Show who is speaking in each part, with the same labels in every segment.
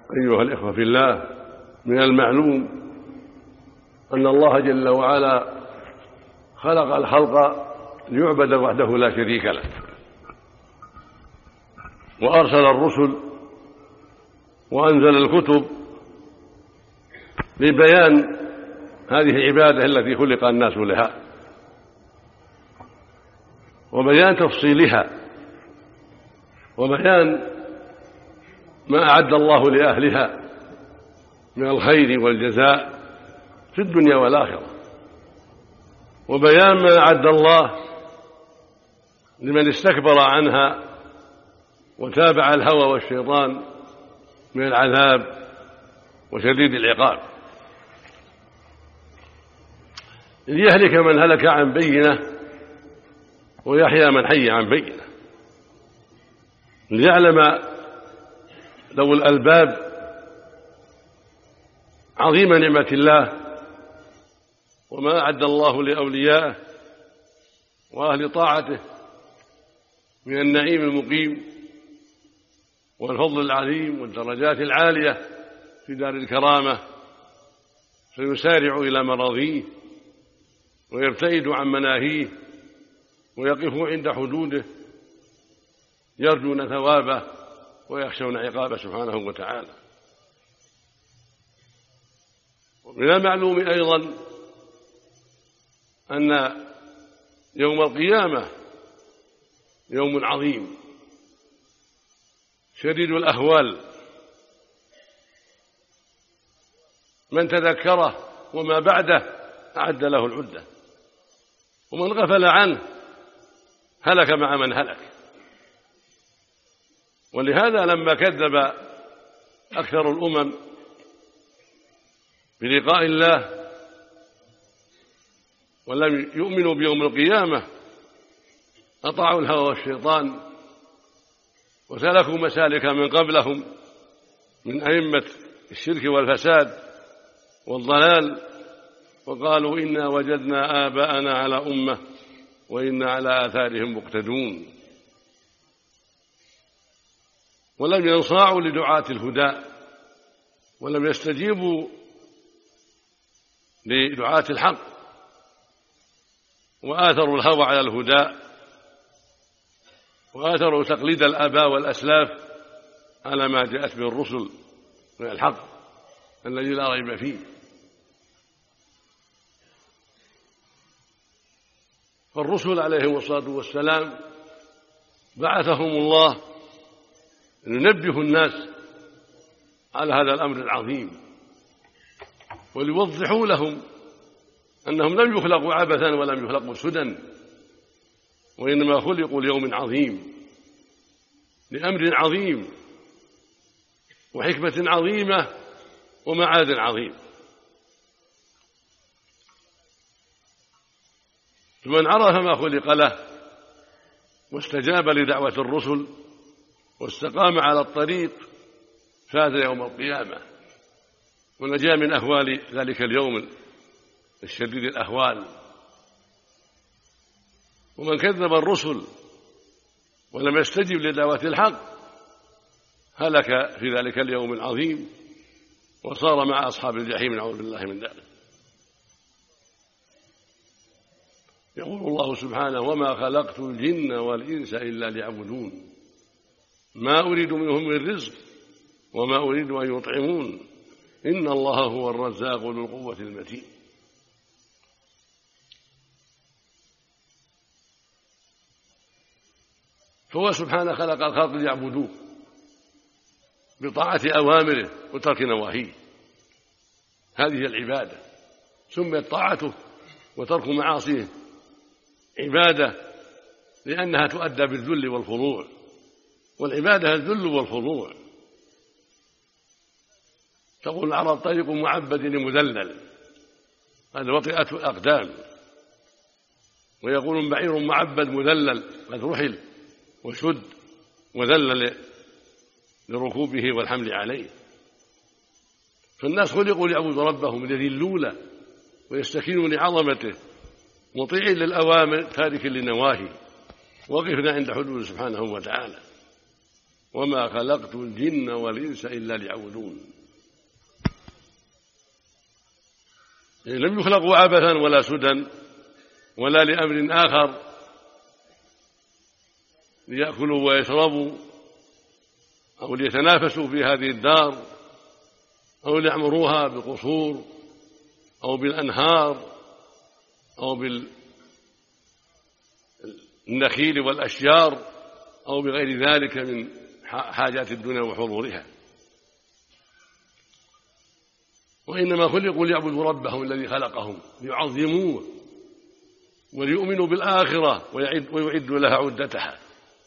Speaker 1: أيها الإخوة في الله، من المعلوم أن الله جل وعلا خلق الخلق ليعبد وحده لا شريك له، وأرسل الرسل وأنزل الكتب لبيان هذه العبادة التي خلق الناس لها، وبيان تفصيلها، وبيان ما أعد الله لأهلها من الخير والجزاء في الدنيا والآخرة، وبيان ما أعد الله لمن استكبر عنها وتابع الهوى والشيطان من العذاب وشديد العقاب، ليهلك من هلك عن بينة ويحيى من حي عن بينة، ليعلم ذو الألباب عظيم نعمة الله وما أعد الله لأوليائه وأهل طاعته من النعيم المقيم والفضل العظيم والدرجات العالية في دار الكرامة، فيسارع إلى مراضيه ويبتعد عن مناهيه ويقف عند حدوده، يرجون ثوابه ويخشون عقابه سبحانه وتعالى. ومن المعلوم أيضا أن يوم القيامة يوم عظيم شديد الأهوال، من تذكره وما بعده أعد له العدة، ومن غفل عنه هلك مع من هلك. ولهذا لما كذب أكثر الأمم بلقاء الله ولم يؤمنوا بيوم القيامة أطاعوا الهوى والشيطان وسلكوا مسالك من قبلهم من أئمة الشرك والفساد والضلال، وقالوا إنا وجدنا آباءنا على أمة وإنا على آثارهم مقتدون، ولم ينصاعوا لدعاة الهدى ولم يستجيبوا لدعاة الحق، وآثروا الهوى على الهدى، وآثروا تقليد الآباء والأسلاف على ما جاءت به الرسل من الحق الذي لا ريب فيه. فالرسل عليهم الصلاة والسلام بعثهم الله لينبهوا الناس على هذا الأمر العظيم، وليوضحوا لهم أنهم لم يخلقوا عبثا ولم يخلقوا سدى، وإنما خلقوا ليوم عظيم، لأمر عظيم وحكمة عظيمة ومعاد عظيم. فمن عرف ما خلق له واستجاب لدعوة الرسل واستقام على الطريق فاز يوم القيامة ونجا من أهوال ذلك اليوم الشديد الأهوال. ومن كذب الرسل ولم يستجب لدعوة الحق هلك في ذلك اليوم العظيم وصار مع أصحاب الجحيم، نعوذ بالله من ذلك. يقول الله سبحانه: وما خلقت الجن والإنس إلا ليعبدون ما أريد منهم من رزق وما أريد أن يطعمون إن الله هو الرزاق ذو القوة المتين. فهو سبحانه خلق الخلق ليعبدوه بطاعة أوامره وترك نواهيه، هذه العبادة سميت طاعته وترك معاصيه عبادة لأنها تؤدى بالذل والخضوع، والعبادة الذل والخضوع. تقول العرب: طريق معبد مذلل، هذا وطئة الأقدام. ويقولون: بعير معبد مذلل، قد رحل وشد وذلل لركوبه والحمل عليه. فالناس خلقوا ليعبدوا ربهم ليذلوا له ويستكينوا لعظمته، مطيع للأوامر تارك للنواهي، وقفنا عند حدود سبحانه وتعالى. وما خلقت الجن والإنس إلا ليعبدون. لم يخلقوا عبثا ولا سدى ولا لأمر آخر ليأكلوا ويشربوا أو ليتنافسوا في هذه الدار أو ليعمروها بالقصور أو بالأنهار أو بالنخيل والأشجار أو بغير ذلك من حاجات الدنيا وحضورها، وإنما خلقوا ليعبدوا ربهم الذي خلقهم ليعظموه وليؤمنوا بالآخرة ويعدوا لها عدتها.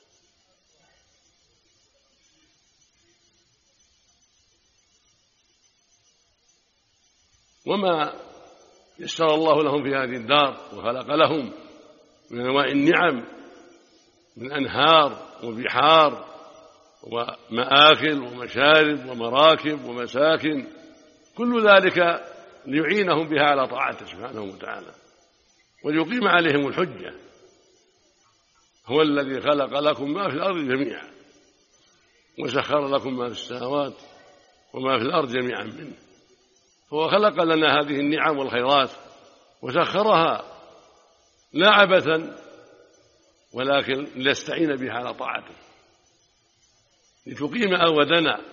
Speaker 1: وما يسر الله لهم في هذه الدار وخلق لهم من أنواع النعم من أنهار وبحار ومآكل ومشارب ومراكب ومساكن، كل ذلك ليعينهم بها على طاعته سبحانه وتعالى وليقيم عليهم الحجة. هو الذي خلق لكم ما في الأرض جميعا وسخر لكم ما في السماوات وما في الأرض جميعا منه، هو خلق لنا هذه النعم والخيرات وسخرها لا عبثا ولكن ليستعين بها على طاعته لتقيم أودنا.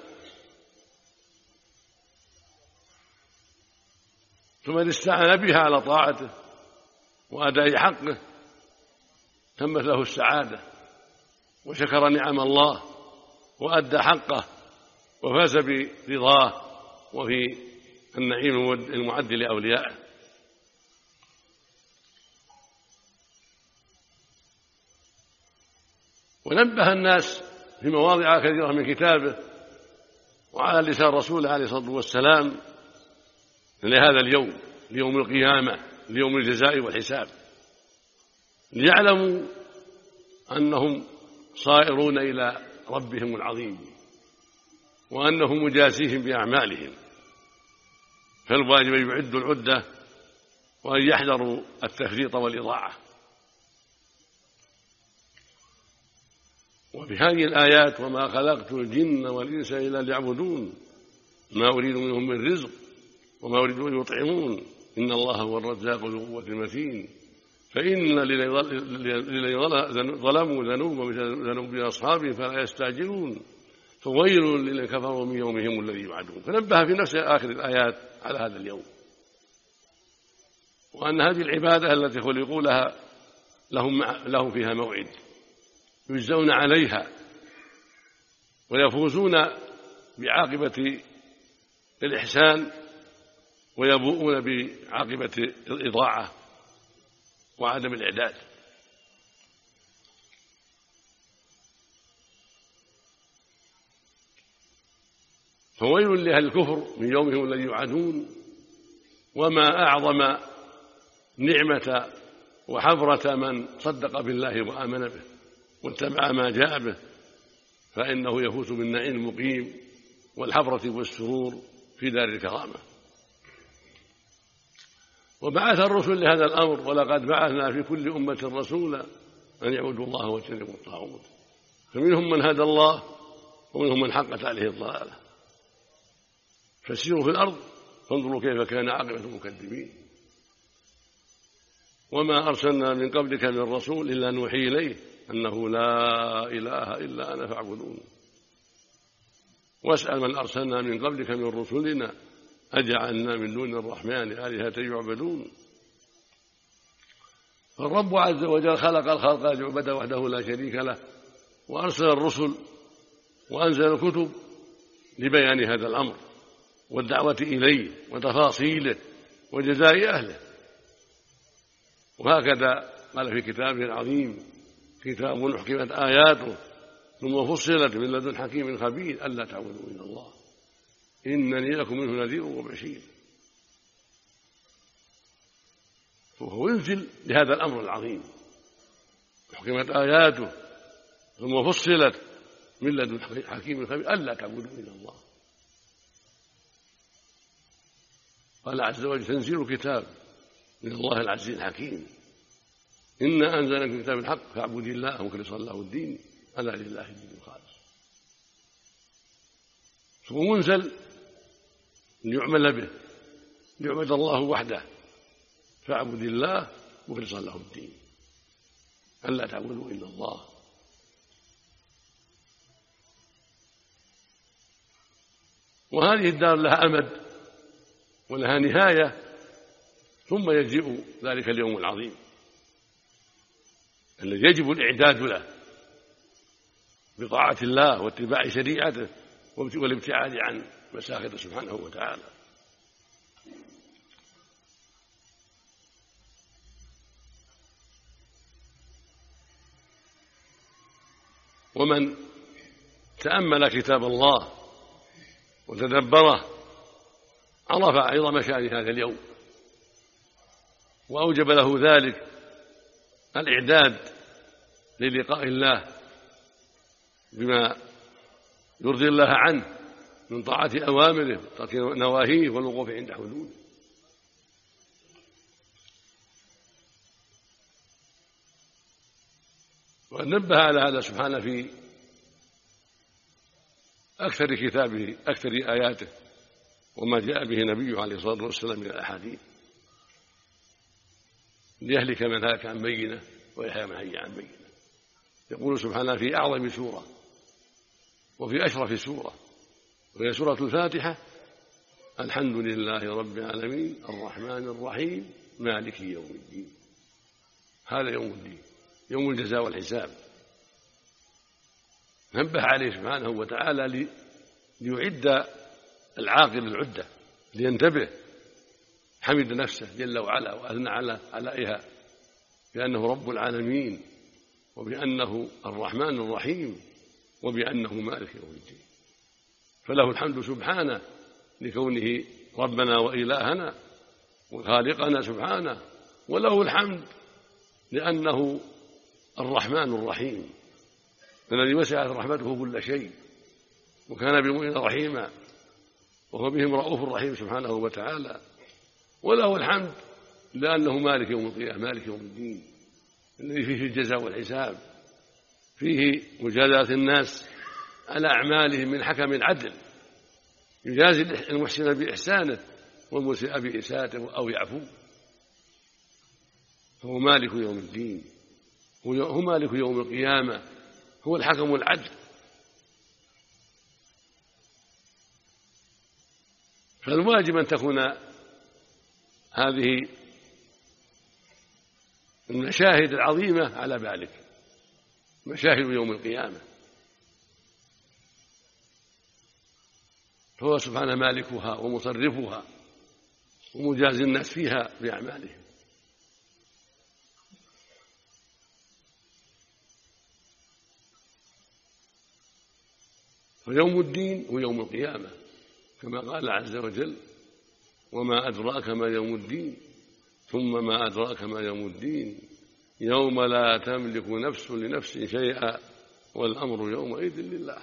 Speaker 1: فمن استعان بها على طاعته وأداء حقه تمت له السعادة وشكر نعم الله وأدى حقه وفاز برضاه وفي النعيم المعد لأوليائه. ونبه الناس في مواضع كثيرة من كتابه وعلى لسان رسوله عليه الصلاة والسلام لهذا اليوم، ليوم القيامة، ليوم الجزاء والحساب، ليعلموا أنهم صائرون إلى ربهم العظيم وأنه مجازيهم بأعمالهم، فالواجب أن يعدوا العدة وأن يحذروا التفريط والإضاعة. وفي هذه الآيات وما خلقت الجن والإنس إلا ليعبدون ما أريد منهم من رزق وما أريد أن يطعمون إن الله هو الرزاق ذو القوة المتين. فإن الذين ظلموا ذنوب أصحابهم فلا يستعجلون فويل للذين كفروا من يومهم الذي يوعدون. فنبه في نفس آخر الآيات على هذا اليوم وأن هذه العبادة التي خلقوا لها لهم فيها موعد يجزون عليها ويفوزون بعاقبة الإحسان ويبوؤون بعاقبة الإضاعة وعدم الإعداد. فويل لأهل الكفر من يومهم الذي يوعدون. وما أعظم نعمة وحفرة من صدق بالله وآمن به واتبع ما جاء به، فإنه يفوز بالنعيم المقيم والحفرة والسرور في دار الكرامة. وبعث الرسل لهذا الأمر، ولقد بعثنا في كل أمة رسولا أن يعبدوا الله واجتنبوا الطاغوت، فمنهم من هدى الله ومنهم من حقت عليه الضلالة. فسيروا في الأرض فانظروا كيف كان عاقبة المكذبين. وما أرسلنا من قبلك من رسول إلا نوحي إليه أنه لا إله إلا أنا فاعبدون. واسأل من أرسلنا من قبلك من رسلنا أجعلنا من دون الرحمن آلهة يعبدون. فالرب عز وجل خلق الخلق ليعبد وحده لا شريك له، وأرسل الرسل وأنزل الكتب لبيان هذا الأمر والدعوة إليه وتفاصيله وجزاء أهله. وهكذا قال في كتابه العظيم: كتاب حكمت آياته ثم فصلت من لدن حكيم خبير ألا تعبدوا إلا الله إنني لكم منه نذير وبشير. وهو ينزل لهذا الأمر العظيم: حكمت آياته ثم فصلت من لدن حكيم خبير ألا تعبدوا إلا الله. قال عز وجل: تنزيل كتاب من الله العزيز الحكيم إنا أنزلنا في كتاب الحق فاعبد الله مخلصا له الدين ألا لله الدين الخالص. هو منزل ليعمل به، ليعبد الله وحده، فاعبد الله مخلصا له الدين، ألا تعبدوا إلا الله. وهذه الدار لها أمد ولها نهاية، ثم يجيء ذلك اليوم العظيم الذي يجب الإعداد له بطاعة الله واتباع شريعته والابتعاد عن مساخطه سبحانه وتعالى. ومن تأمل كتاب الله وتدبره عرف عظم شأن هذا اليوم، وأوجب له ذلك الإعداد للقاء الله بما يرضي الله عنه من طاعة أوامره وترك نواهيه والوقوف عند حدوده. وقد نبه على هذا سبحانه في أكثر كتابه، أكثر آياته، وما جاء به نبيه عليه الصلاة والسلام من الأحاديث، ليهلك من هلك عن بينه ويحيى من حي عن بينه. يقول سبحانه في أعظم سورة وفي أشرف سورة، وهي سورة الفاتحة: الحمد لله رب العالمين الرحمن الرحيم مالك يوم الدين. هذا يوم الدين، يوم الجزاء والحساب. نبه عليه سبحانه وتعالى ليعد العاقل العدة، لينتبه. حمد نفسه جل وعلا وأثنى على علائها بأنه رب العالمين، وبأنه الرحمن الرحيم، وبأنه مالك يوم الدين. فله الحمد سبحانه لكونه ربنا وإلهنا وخالقنا سبحانه، وله الحمد لأنه الرحمن الرحيم الذي وسعت رحمته كل شيء، وكان بالمؤمنين رحيما، وهو بهم رؤوف رحيم سبحانه وتعالى. وله الحمد لأنه مالك يوم القيامة، مالك يوم الدين الذي فيه الجزاء والحساب، فيه مجازاة الناس على أعمالهم من حكم العدل، يجازي المحسن بإحسانه والمسيء بإساءته أو يعفو. فهو مالك يوم الدين، هو مالك يوم القيامة، هو الحكم العدل. فالواجب أن تكون هذه المشاهد العظيمة على بالك، مشاهد يوم القيامة، فهو سبحانه مالكها ومصرفها ومجازي الناس فيها بأعمالهم. فيوم الدين هو يوم القيامة، كما قال عز وجل: وما أدراك ما يوم الدين، ثم ما أدراك ما يوم الدين، يوم لا تملك نفس لنفس شيئا والأمر يومئذ لله.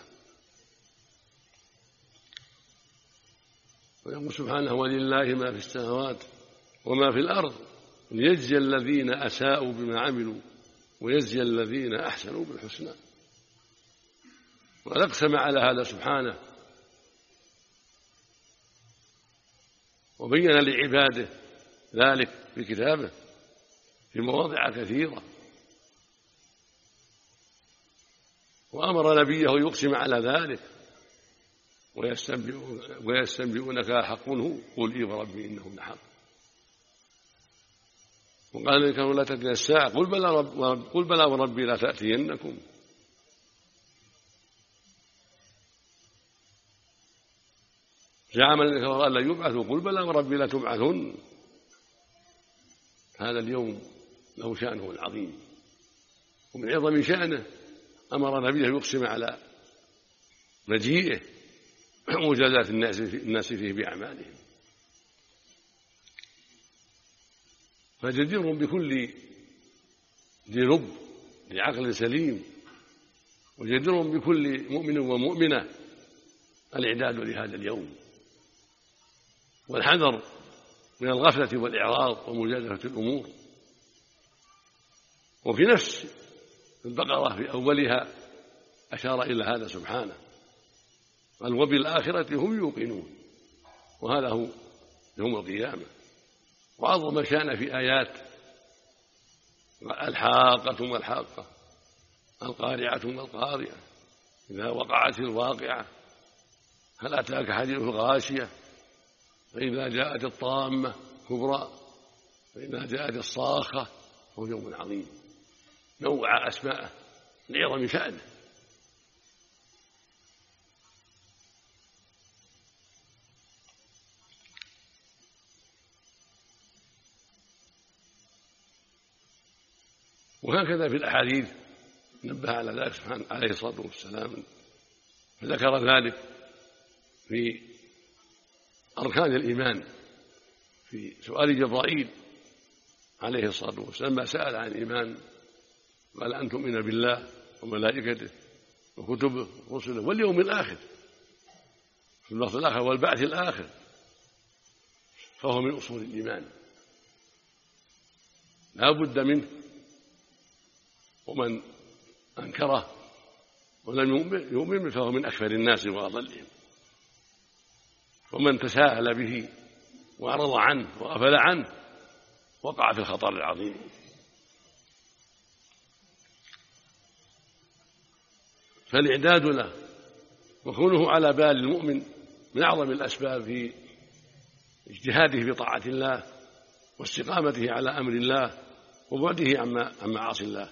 Speaker 1: ويقول سبحانه: ولله ما في السماوات وما في الأرض ليجزي الذين أساءوا بما عملوا ويجزي الذين أحسنوا بالحسنى. وأقسم على هذا سبحانه وبين لعباده ذلك في كتابه في مواضع كثيرة، وأمر نبيه يقسم على ذلك: ويستنبئونك حق هو قل إي وربي إنه لحق. وقال إن كانوا لا تأتين الساعة قل بلى وربي لا تأتينكم. زعم الذين كفروا أن لا يبعثوا قل بلى وربي لا تبعثن. هذا اليوم له شأنه العظيم، ومن عظم شأنه أمر نبيه يقسم على مجيئه ومجازاة الناس فيه بأعمالهم. فجدير بكل ذي لب لعقل سليم، وجدير بكل مؤمن ومؤمنة الإعداد لهذا اليوم والحذر من الغفلة والإعراض ومجازفة الأمور. وفي نفس البقرة في أولها أشار إلى هذا سبحانه، قال وبالآخرة هم يوقنون، وهذا هو يوم القيامة. وعظم شأن في آيات الحاقة ما الحاقة، القارعة ما القارعة، إذا وقعت الواقعة، هل أتاك حديث الغاشية، فإذا جاءت الطامة كبرى، فإذا جاءت الصاخة، هو يوم عظيم نوع أسماءه لعظم شأنه. وهكذا في الأحاديث نبه على ذلك سبحانه عليه الصلاة والسلام، فذكر ذلك في أركان الإيمان في سؤال جبرائيل عليه الصلاة والسلام ما سأل عن الإيمان، قال أن تؤمن بالله وملائكته وكتبه ورسله واليوم الآخر، في اللفظ الآخر والبعث الآخر، فهو من أصول الإيمان لا بد منه. ومن أنكره ولم يؤمن فهو من أكثر الناس وأضلهم. ومن تساهل به وأعرض عنه وغفل عنه وقع في الخطر العظيم. فالإعداد له وكونه على بال المؤمن من أعظم الأسباب في اجتهاده في طاعة الله واستقامته على أمر الله وبعده عن معاصي الله.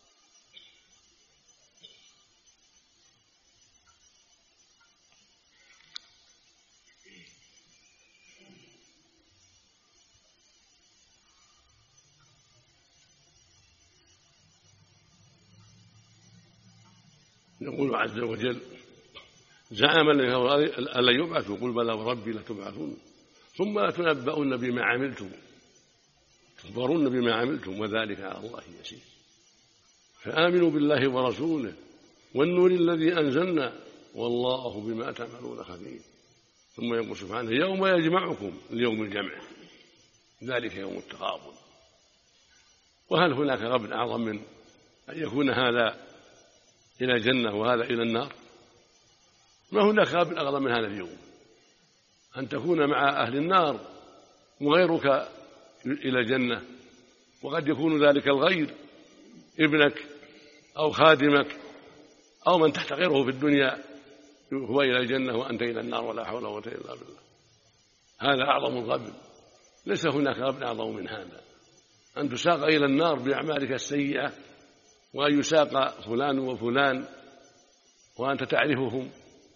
Speaker 1: يقول عز وجل زعم الذين ألا يبعثوا قل بلى وربي لتبعثون ثم لتنبؤن بما عملتم تخبرون بما عملتم وذلك على الله يسير. فآمنوا بالله ورسوله والنور الذي أنزلنا والله بما تعملون خبير. ثم يقول سبحانه يوم يجمعكم ليوم الجمع ذلك يوم التغابن. وهل هناك غبن أعظم من أن يكون هذا إلى الجنة وهذا إلى النار؟ ما هناك غبن أعظم من هذا اليوم، أن تكون مع أهل النار وغيرك إلى الجنة، وقد يكون ذلك الغير ابنك أو خادمك أو من تحتقره في الدنيا هو إلى الجنة وأنت إلى النار ولا حول ولا قوة إلا بالله. هذا أعظم الغبن، ليس هناك غبن أعظم من هذا، أن تساق إلى النار بأعمالك السيئة وأن يساق فلان وفلان وأنت تعرفهم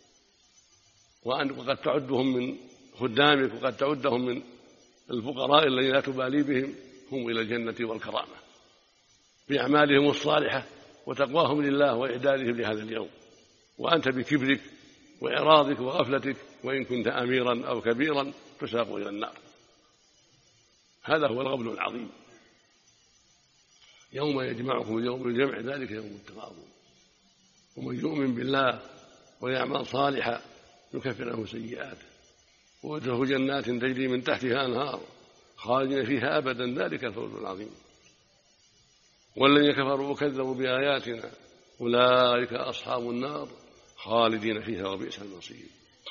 Speaker 1: وقد تعدهم من خدامك وقد تعدهم من الفقراء الذين لا تبالي بهم، هم إلى الجنة والكرامة بأعمالهم الصالحة وتقواهم لله وإعدادهم لهذا اليوم، وأنت بكبرك وإعراضك وغفلتك وإن كنت أميرا أو كبيرا تساق إلى النار. هذا هو الغبن العظيم. يوم يجمعكم يوم الجمع ذلك يوم التغابن. ومن يؤمن بالله ويعمل صالحا يكفر عنه سيئاته ويدخله جنات تجري من تحتها أنهار خالدين فيها أبدا ذلك الفوز العظيم. والذين كفروا وكذبوا بآياتنا أولئك أصحاب النار خالدين فيها وبئس المصير.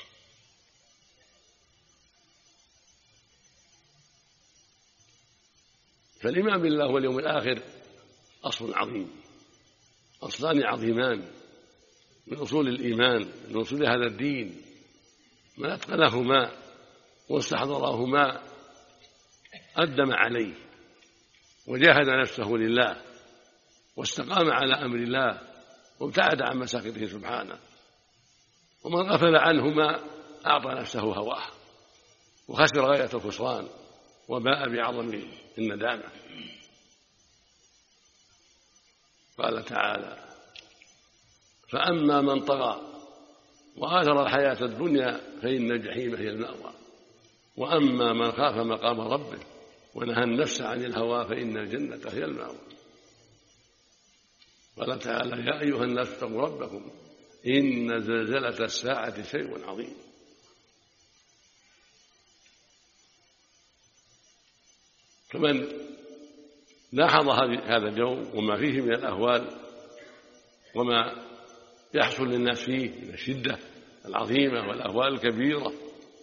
Speaker 1: فالإيمان بالله واليوم الآخر أصل عظيم، أصلان عظيمان من أصول الإيمان، من أصول هذا الدين. من أتقنهما واستحضرهما أقدم عليه وجاهد نفسه لله واستقام على أمر الله وابتعد عن مساخطه سبحانه. ومن غفل عنهما أعطى نفسه هواه وخسر غاية الخسران وباء بعظم الندامة. قال تعالى فأما من طغى وآثر الحياة الدنيا فإن الجحيم هي المأوى وأما من خاف مقام ربه ونهى النفس عن الهوى فإن الجنة هي المأوى. قال تعالى يا أيها الناس اتقوا ربكم إن زلزلة الساعة شيء عظيم. فمن لاحظ هذا اليوم وما فيه من الأهوال وما يحصل للناس فيه من الشدة العظيمة والأهوال الكبيرة،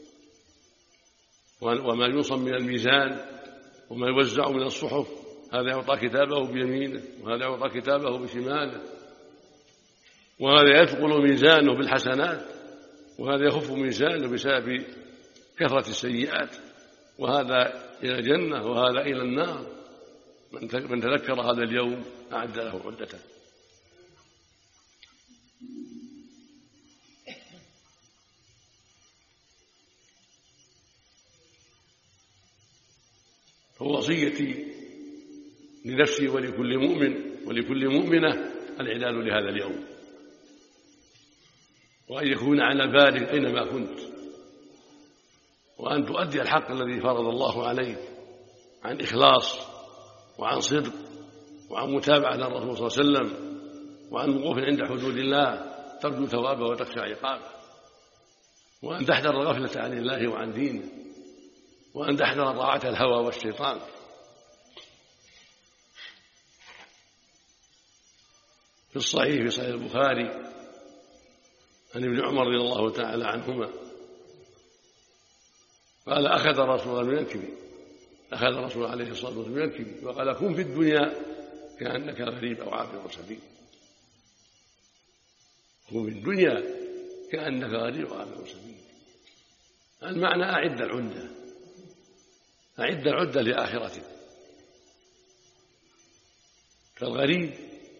Speaker 1: وما يوصم من الميزان وما يوزع من الصحف، هذا يعطى كتابه بيمينه وهذا يعطى كتابه بشماله، وهذا يثقل ميزانه بالحسنات وهذا يخف ميزانه بسبب كثرة السيئات، وهذا إلى الجنة وهذا إلى النار. من تذكر هذا اليوم أعد له عدته. فوصيتي لنفسي ولكل مؤمن ولكل مؤمنة الإعداد لهذا اليوم، وأن يكون على بالك أينما كنت، وأن تؤدي الحق الذي فرض الله عليك عن إخلاص وعن صدق وعن متابعة الرسول صلى الله عليه وسلم وعن وقوف عند حدود الله ترجو ثوابه وتخشى عقابه، وأن تحذر الغفلة عن الله وعن دينه، وأن تحذر طاعة الهوى والشيطان. في الصحيح في صحيح البخاري عن ابن عمر رضي الله تعالى عنهما قال أخذ رسول عليه الصلاة والسلام من الكبر وقال كن في الدنيا كأنك غريب أو عابر سبيل. كن في الدنيا كأنك غريب أو عابر سبيل، المعنى أعد العدة لآخرتك. كالغريب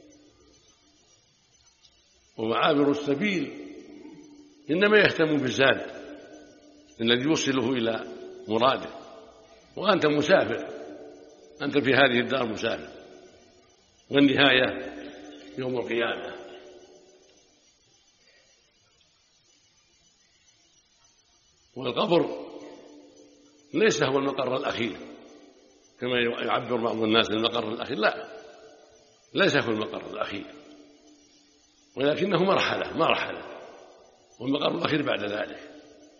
Speaker 1: وعابر السبيل إنما يهتم بالزاد الذي يوصله إلى مراده، وأنت مسافر، أنت في هذه الدار مسافر، والنهاية يوم القيامة. والقبر ليس هو المقر الأخير كما يعبر بعض الناس المقر الأخير، لا، ليس هو المقر الأخير، ولكنه مرحلة، والمقر الأخير بعد ذلك.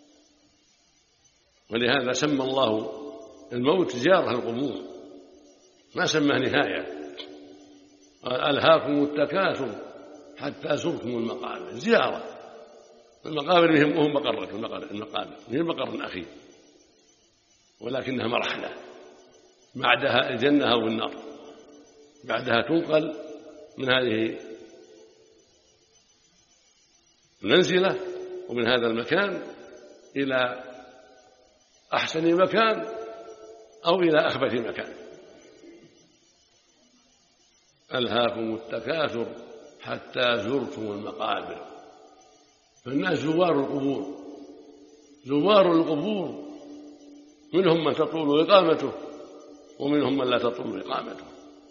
Speaker 1: ولهذا سمى الله الموت زيارة القبور، ما سماه نهاية. قال ألهاكم التكاثر حتى زرتم المقابر، زيارة المقابر هم مقرة المقابر هي المقر الأخير، ولكنها مرحلة، بعدها الجنة أو النار، بعدها تنقل من هذه المنزلة ومن هذا المكان إلى أحسن مكان أو إلى أخبث مكان. ألهاكم التكاثر حتى زرتم المقابر. فالناس زوار القبور منهم من تطول إقامته ومنهم من لا تطول إقامته.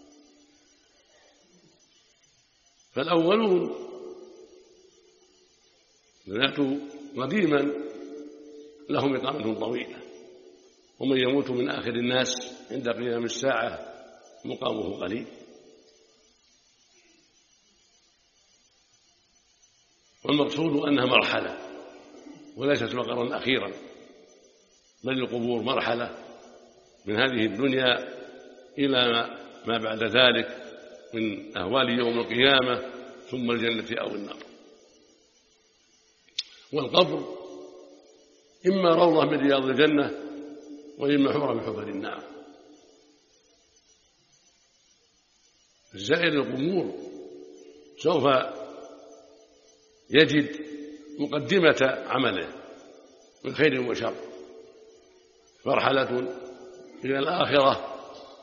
Speaker 1: فالأولون ماتوا قديما لهم إقامة طويلة، ومن يموت من آخر الناس عند قيام الساعة مقامه قليل. والمقصود أنها مرحلة وليست مقرا أخيرا، بل القبور مرحلة من هذه الدنيا إلى ما بعد ذلك من أهوال يوم القيامة ثم الجنة أو النار. والقبر إما روضة من رياض الجنة وإما حفرة من حفر النار. زائر القبور سوف يجد مقدمة عمله من خير وشر، مرحلة إلى الآخرة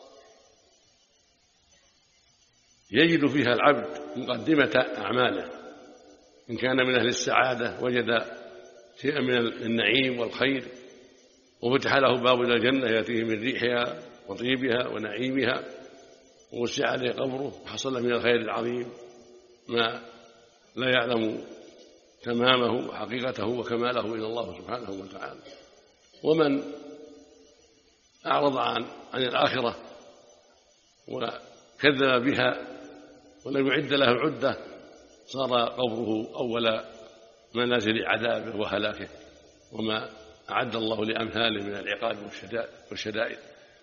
Speaker 1: يجد فيها العبد مقدمة أعماله، إن كان من أهل السعادة وجد شيئا من النعيم والخير، وفتح له باب إلى الجنة يأتيه من ريحها وطيبها ونعيمها، ووسع عليه قبره وحصل من الخير العظيم ما لا يعلم تمامه وحقيقته وكماله إلى الله سبحانه وتعالى. ومن أعرض عن الآخرة وكذب بها ولم يعد له عدة صار قبره أول منازل عذابه وهلاكه، وما أعد الله لأمثاله من العقاب والشدائد.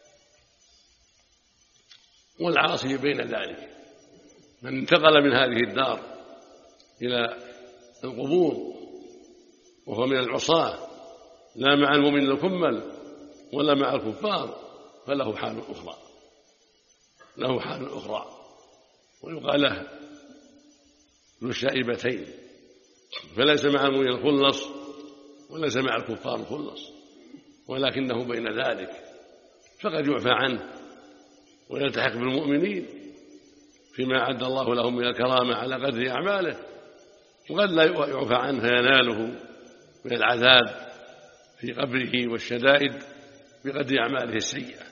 Speaker 1: والعاصي بين ذلك من انتقل من هذه الدار إلى القبور وهو من العصاة لا مع المؤمن الكمل ولا مع الكفار فله حال أخرى، له حال أخرى، ويقال له ذو الشائبتين، فليس مع المؤمن الخلص وليس مع الكفار الخلص، ولكنه بين ذلك، فقد يعفى عنه ويلتحق بالمؤمنين فيما أعد الله لهم من الكرامة على قدر أعماله، وقد لا يعفى عنه فيناله من العذاب في قبره والشدائد بقدر أعماله السيئة.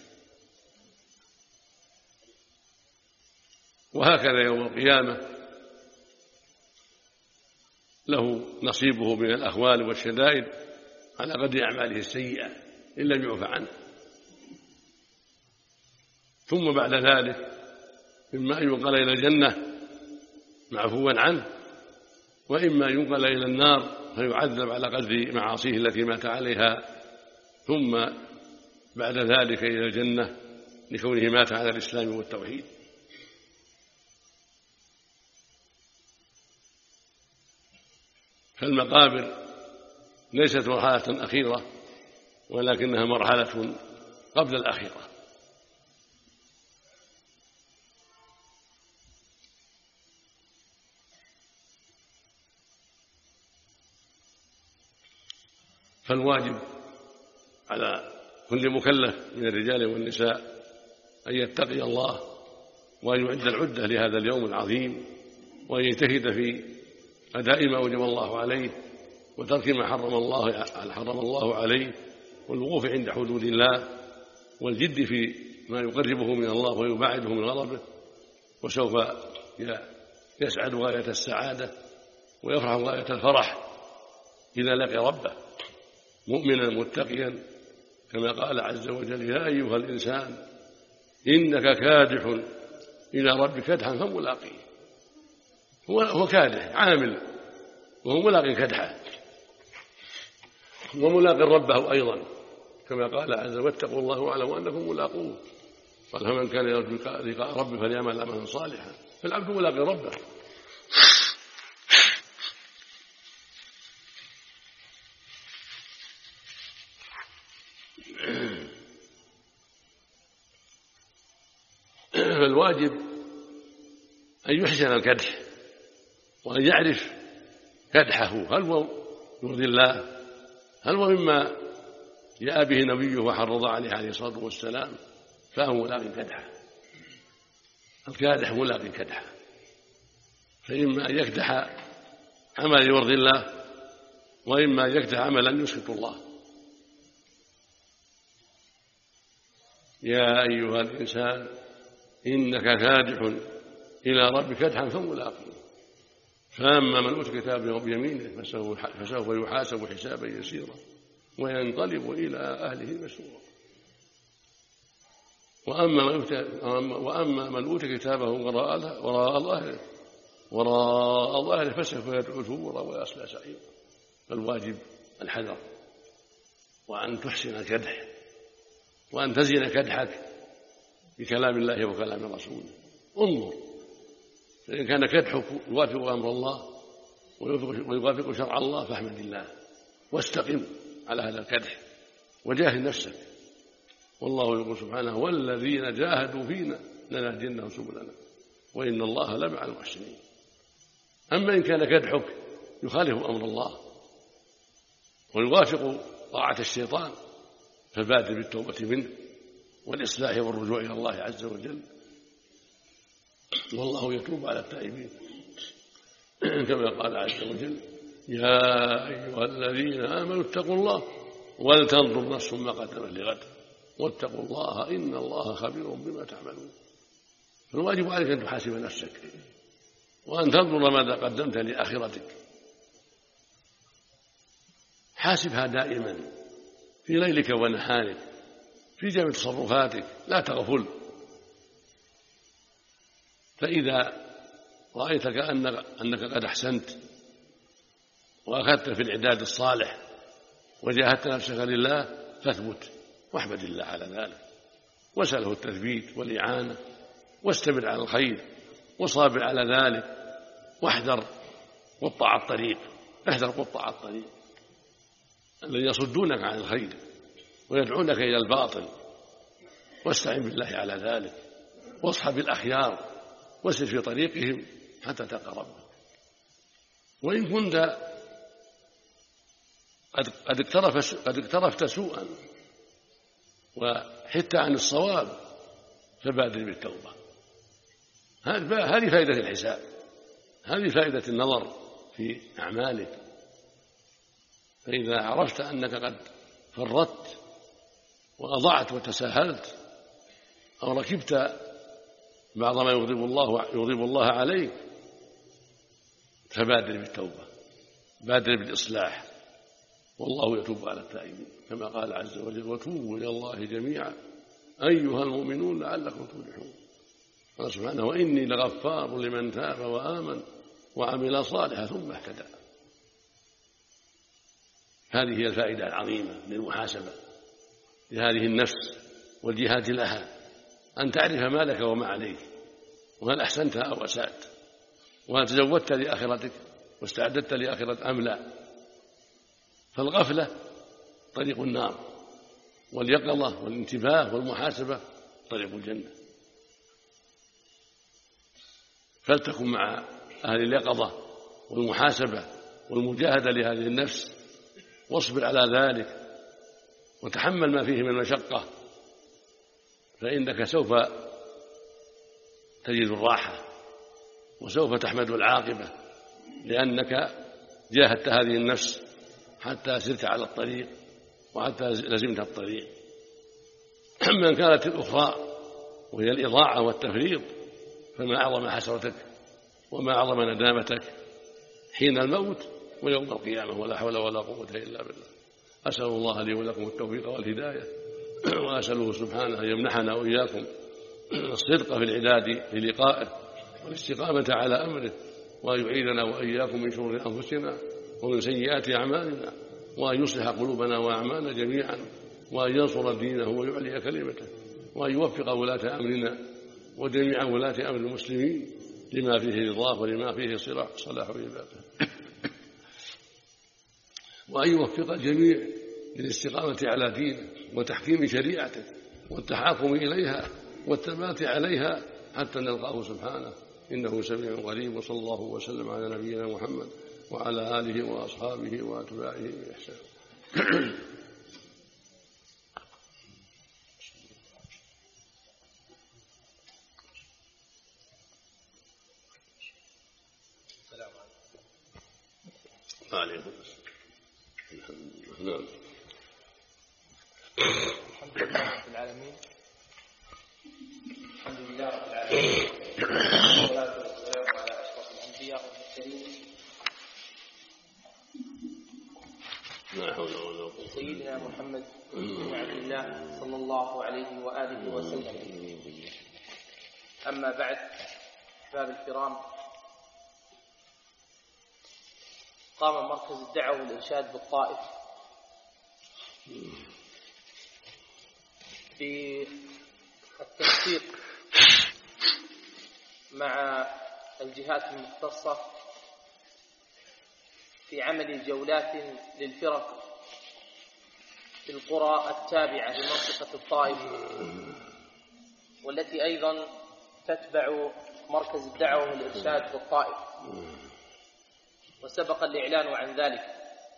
Speaker 1: وهكذا يوم القيامة له نصيبه من الأهوال والشدائد على قدر أعماله السيئة إن لم يعفى عنه. ثم بعد ذلك إما أن ينقل إلى الجنة معفوا عنه، وإما ينقل إلى النار فيعذب على قدر معاصيه التي مات عليها، ثم بعد ذلك إلى الجنة لكونه مات على الإسلام والتوحيد. فالمقابر ليست مرحلة أخيرة ولكنها مرحلة قبل الأخيرة. فالواجب على كل مكلف من الرجال والنساء أن يتقي الله وأن يعد العدة لهذا اليوم العظيم، وأن يجتهد في أداء ما وجب الله عليه وترك ما حرم الله عليه، والوقوف عند حدود الله، والجد في ما يقربه من الله ويبعده من غضبه، وسوف يسعد غاية السعادة ويفرح غاية الفرح إذا لقي ربه مؤمنا متقيا، كما قال عز وجل: يا أيها الإنسان إنك كادح إلى ربك كدحا فملاقيه. هو كادح عامل وهو ملاقي كدحه وملاقي ربه أيضا، كما قال عز وجل: واتقوا الله واعلموا أنكم ملاقوه. قال: فمن كان يرجو لقاء ربه فليعمل عملا صالحا. فالعبد ملاقي ربه. فالواجب أن يحسن الكدح وأن يعرف كدحه، هل هو يرضي الله، هل هو مما جاء به نبيه وحرض عليه الصلاة والسلام، فهو ملاقي كدحه. الكادح ملاقي كدحه، فإما أن يكدح عملا يرضي الله، وإما أن يكدح عملا يسخط الله. يا أيها الإنسان إنك كادح إلى ربك كدحا فملاقيه. فأما من أوتي كتابه بيمينه فسوف يحاسب حسابا يسيرا وينقلب إلى أهله مسرورا. وأما من أوتي كتابه وراء ظهره فسوف يدعو ثبورا ويصلى سعيرا. فالواجب الحذر، وأن تحسن الكدح، وأن تزين كدحك بكلام الله وكلام رسوله. انظر، فإن كان كدحك يوافق أمر الله ويوافق شرع الله فاحمد الله واستقم على هذا الكدح وجاهد نفسك. والله يقول سبحانه: والذين جاهدوا فينا لنهدينهم سبلنا وإن الله لمع المحسنين. أما إن كان كدحك يخالف أمر الله ويوافق طاعة الشيطان فبادر بالتوبة منه والإصلاح والرجوع إلى الله عز وجل، والله يتوب على التائبين، كما قال عز وجل: يا أيها الذين آمنوا اتقوا الله ولتنظر نفس ما قدمت لغد واتقوا الله إن الله خبير بما تعملون. فالواجب عليك أن تحاسب نفسك وأن تنظر ماذا قدمت لآخرتك. حاسبها دائما في ليلك ونهارك، في جميع تصرفاتك، لا تغفل. فإذا رأيتك أنك قد أحسنت وأخذت في الإعداد الصالح وجاهدت نفسك لله فاثبت واحمد الله على ذلك واسأله التثبيت والإعانة، واستمر على الخير وصابر على ذلك، واحذر قطع الطريق، احذر قطع الطريق الذين يصدونك عن الخير ويدعونك إلى الباطل. واستعن بالله على ذلك، واصحب الأخيار واسر في طريقهم حتى تلقى ربك. وإن كنت قد اقترفت سوءا وحدت عن الصواب فبادر بالتوبة. هذه فائدة الحساب، هذه فائدة النظر في أعمالك. فإذا عرفت أنك قد فرطت وأضعت وتساهلت أو ركبت بعض ما يغضب الله عليك فبادر بالتوبة، بادر بالإصلاح، والله يتوب على التائبين كما قال عز وجل: وتوبوا إلى الله جميعا أيها المؤمنون لعلكم تفلحون. قال سبحانه: وإني لغفار لمن تاب وآمن وعمل صالحا ثم اهتدى. هذه هي الفائدة العظيمة للمحاسبة لهذه النفس والجهاد لها، أن تعرف ما لك وما عليك، وهل أحسنت أو أسأت، وهل تزودت لآخرتك واستعددت لآخرة أم لا. فالغفلة طريق النار، واليقظة والانتباه والمحاسبة طريق الجنة. فلتكن مع أهل اليقظة والمحاسبة والمجاهدة لهذه النفس، واصبر على ذلك وتحمل ما فيه من المشقة، فإنك سوف تجد الراحة وسوف تحمد العاقبة، لأنك جاهدت هذه النفس حتى سرت على الطريق وحتى لزمت الطريق. أما إن كانت الأخرى وهي الإضاعة والتفريط فما أعظم حسرتك وما أعظم ندامتك حين الموت ويوم القيامة، ولا حول ولا قوة إلا بالله. أسأل الله لي ولكم التوفيق والهداية، وأسأله سبحانه أن يمنحنا وإياكم الصدق في العداد في لقائه والاستقامة على أمره، وأن يعيذنا وإياكم من شرور أنفسنا ومن سيئات أعمالنا، وأن يصلح قلوبنا وأعمالنا جميعا، وأن ينصر دينه ويعلي كلمته، وأن يوفق ولاة أمرنا وجميع ولاة أمر المسلمين لما فيه رضاه ولما فيه صلاح عباده، وأن يوفق الجميع للاستقامة على دينه وتحكيم شريعته والتحاكم إليها والثبات عليها حتى نلقاه سبحانه، إنه سميع قريب. وصلى الله وسلم على نبينا محمد وعلى آله وأصحابه وأتباعه بإحسان. عليكم السلام.
Speaker 2: الحمد لله رب العالمين، الحمد لله رب العالمين، والصلاة والسلام على أشرف الأنبياء والمرسلين سيدنا محمد بن عبد الله صلى الله عليه وآله وسلم. أما بعد، أحباب الكرام، قام مركز الدعوة والإرشاد بالطائف بالتنسيق مع الجهات المختصة في عمل جولات للفرق في القرى التابعة لمنطقة الطائف، والتي أيضا تتبع مركز الدعوة والإرشاد بالطائف، وسبق الإعلان عن ذلك.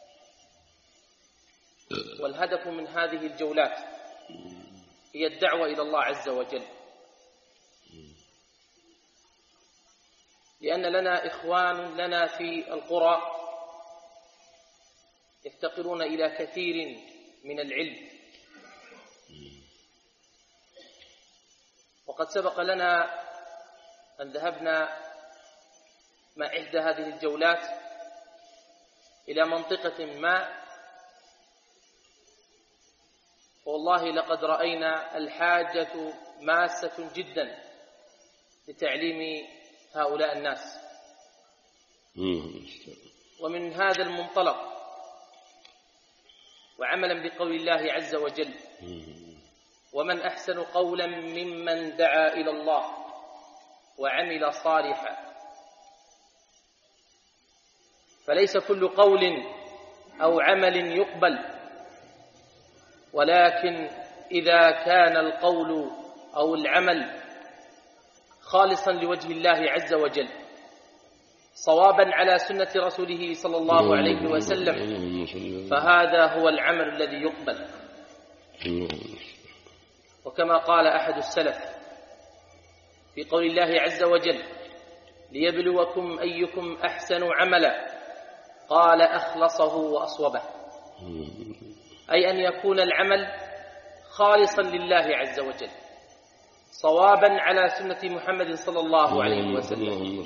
Speaker 2: والهدف من هذه الجولات هي الدعوة إلى الله عز وجل، لأن لنا إخوان لنا في القرى يفتقرون إلى كثير من العلم، وقد سبق لنا أن ذهبنا مع إحدى هذه الجولات إلى منطقة ما، والله لقد رأينا الحاجة ماسة جدا لتعليم هؤلاء الناس. ومن هذا المنطلق وعملا بقول الله عز وجل: ومن أحسن قولا ممن دعا إلى الله وعمل صالحا. فليس كل قول أو عمل يقبل ولكن إذا كان القول أو العمل خالصا لوجه الله عز وجل صوابا على سنة رسوله صلى الله عليه وسلم فهذا هو العمل الذي يقبل. وكما قال أحد السلف في قول الله عز وجل: ليبلوكم أيكم أحسن عملا، قال: أخلصه وأصوبه، أي أن يكون العمل خالصا لله عز وجل صوابا على سنة محمد صلى الله عليه وسلم.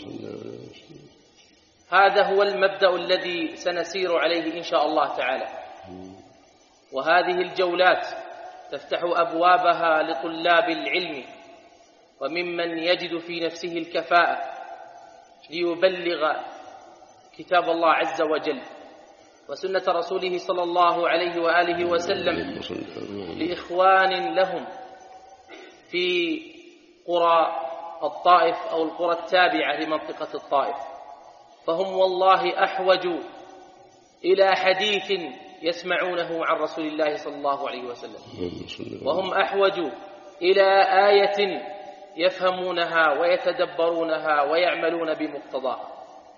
Speaker 2: هذا هو المبدأ الذي سنسير عليه إن شاء الله تعالى. وهذه الجولات تفتح أبوابها لطلاب العلم وممن يجد في نفسه الكفاءة ليبلغ كتاب الله عز وجل وسنة رسوله صلى الله عليه وآله وسلم لإخوان لهم في قرى الطائف أو القرى التابعة لمنطقة الطائف، فهم والله أحوج إلى حديث يسمعونه عن رسول الله صلى الله عليه وسلم، وهم أحوج إلى آية يفهمونها ويتدبرونها ويعملون بمقتضاها.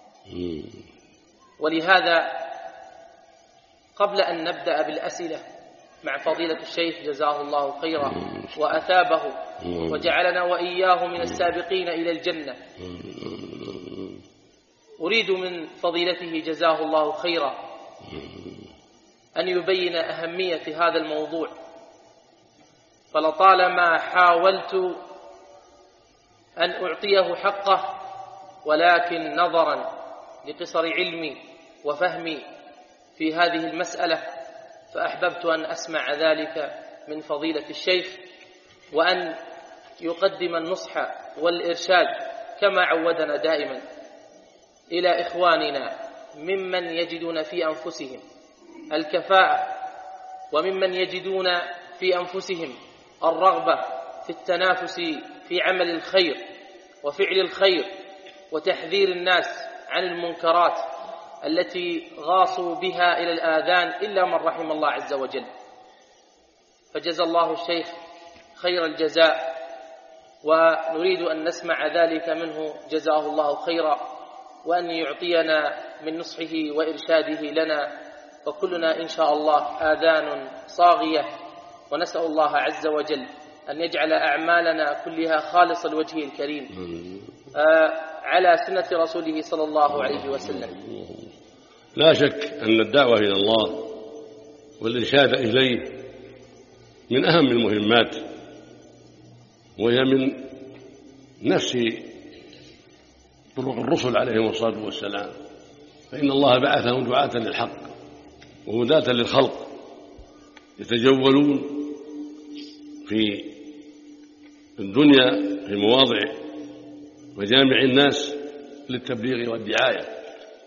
Speaker 2: ولهذا قبل أن نبدأ بالأسئلة مع فضيلة الشيخ جزاه الله خيرا وأثابه وجعلنا وإياه من السابقين إلى الجنة، أريد من فضيلته جزاه الله خيرا أن يبين أهمية هذا الموضوع، فلطالما حاولت أن أعطيه حقه، ولكن نظرا لقصر علمي وفهمي في هذه المسألة فأحببت أن أسمع ذلك من فضيلة الشيخ، وأن يقدم النصح والإرشاد كما عودنا دائما إلى إخواننا ممن يجدون في أنفسهم الكفاءة وممن يجدون في أنفسهم الرغبة في التنافس في عمل الخير وفعل الخير وتحذير الناس عن المنكرات التي غاصوا بها إلى الآذان إلا من رحم الله عز وجل. فجزى الله الشيخ خير الجزاء، ونريد أن نسمع ذلك منه جزاه الله خيرا، وأن يعطينا من نصحه وإرشاده لنا، فكلنا إن شاء الله آذان صاغية، ونسأل الله عز وجل أن يجعل أعمالنا كلها خالصة لوجهه الكريم على سنة رسوله صلى الله عليه وسلم.
Speaker 1: لا شك أن الدعوة إلى الله والإرشاد إليه من أهم المهمات، وهي من نفس طرق الرسل عليهم الصلاة والسلام، فإن الله بعثهم دعاة للحق وهداة للخلق يتجولون في الدنيا في مواضع وجامع الناس للتبليغ والدعاية.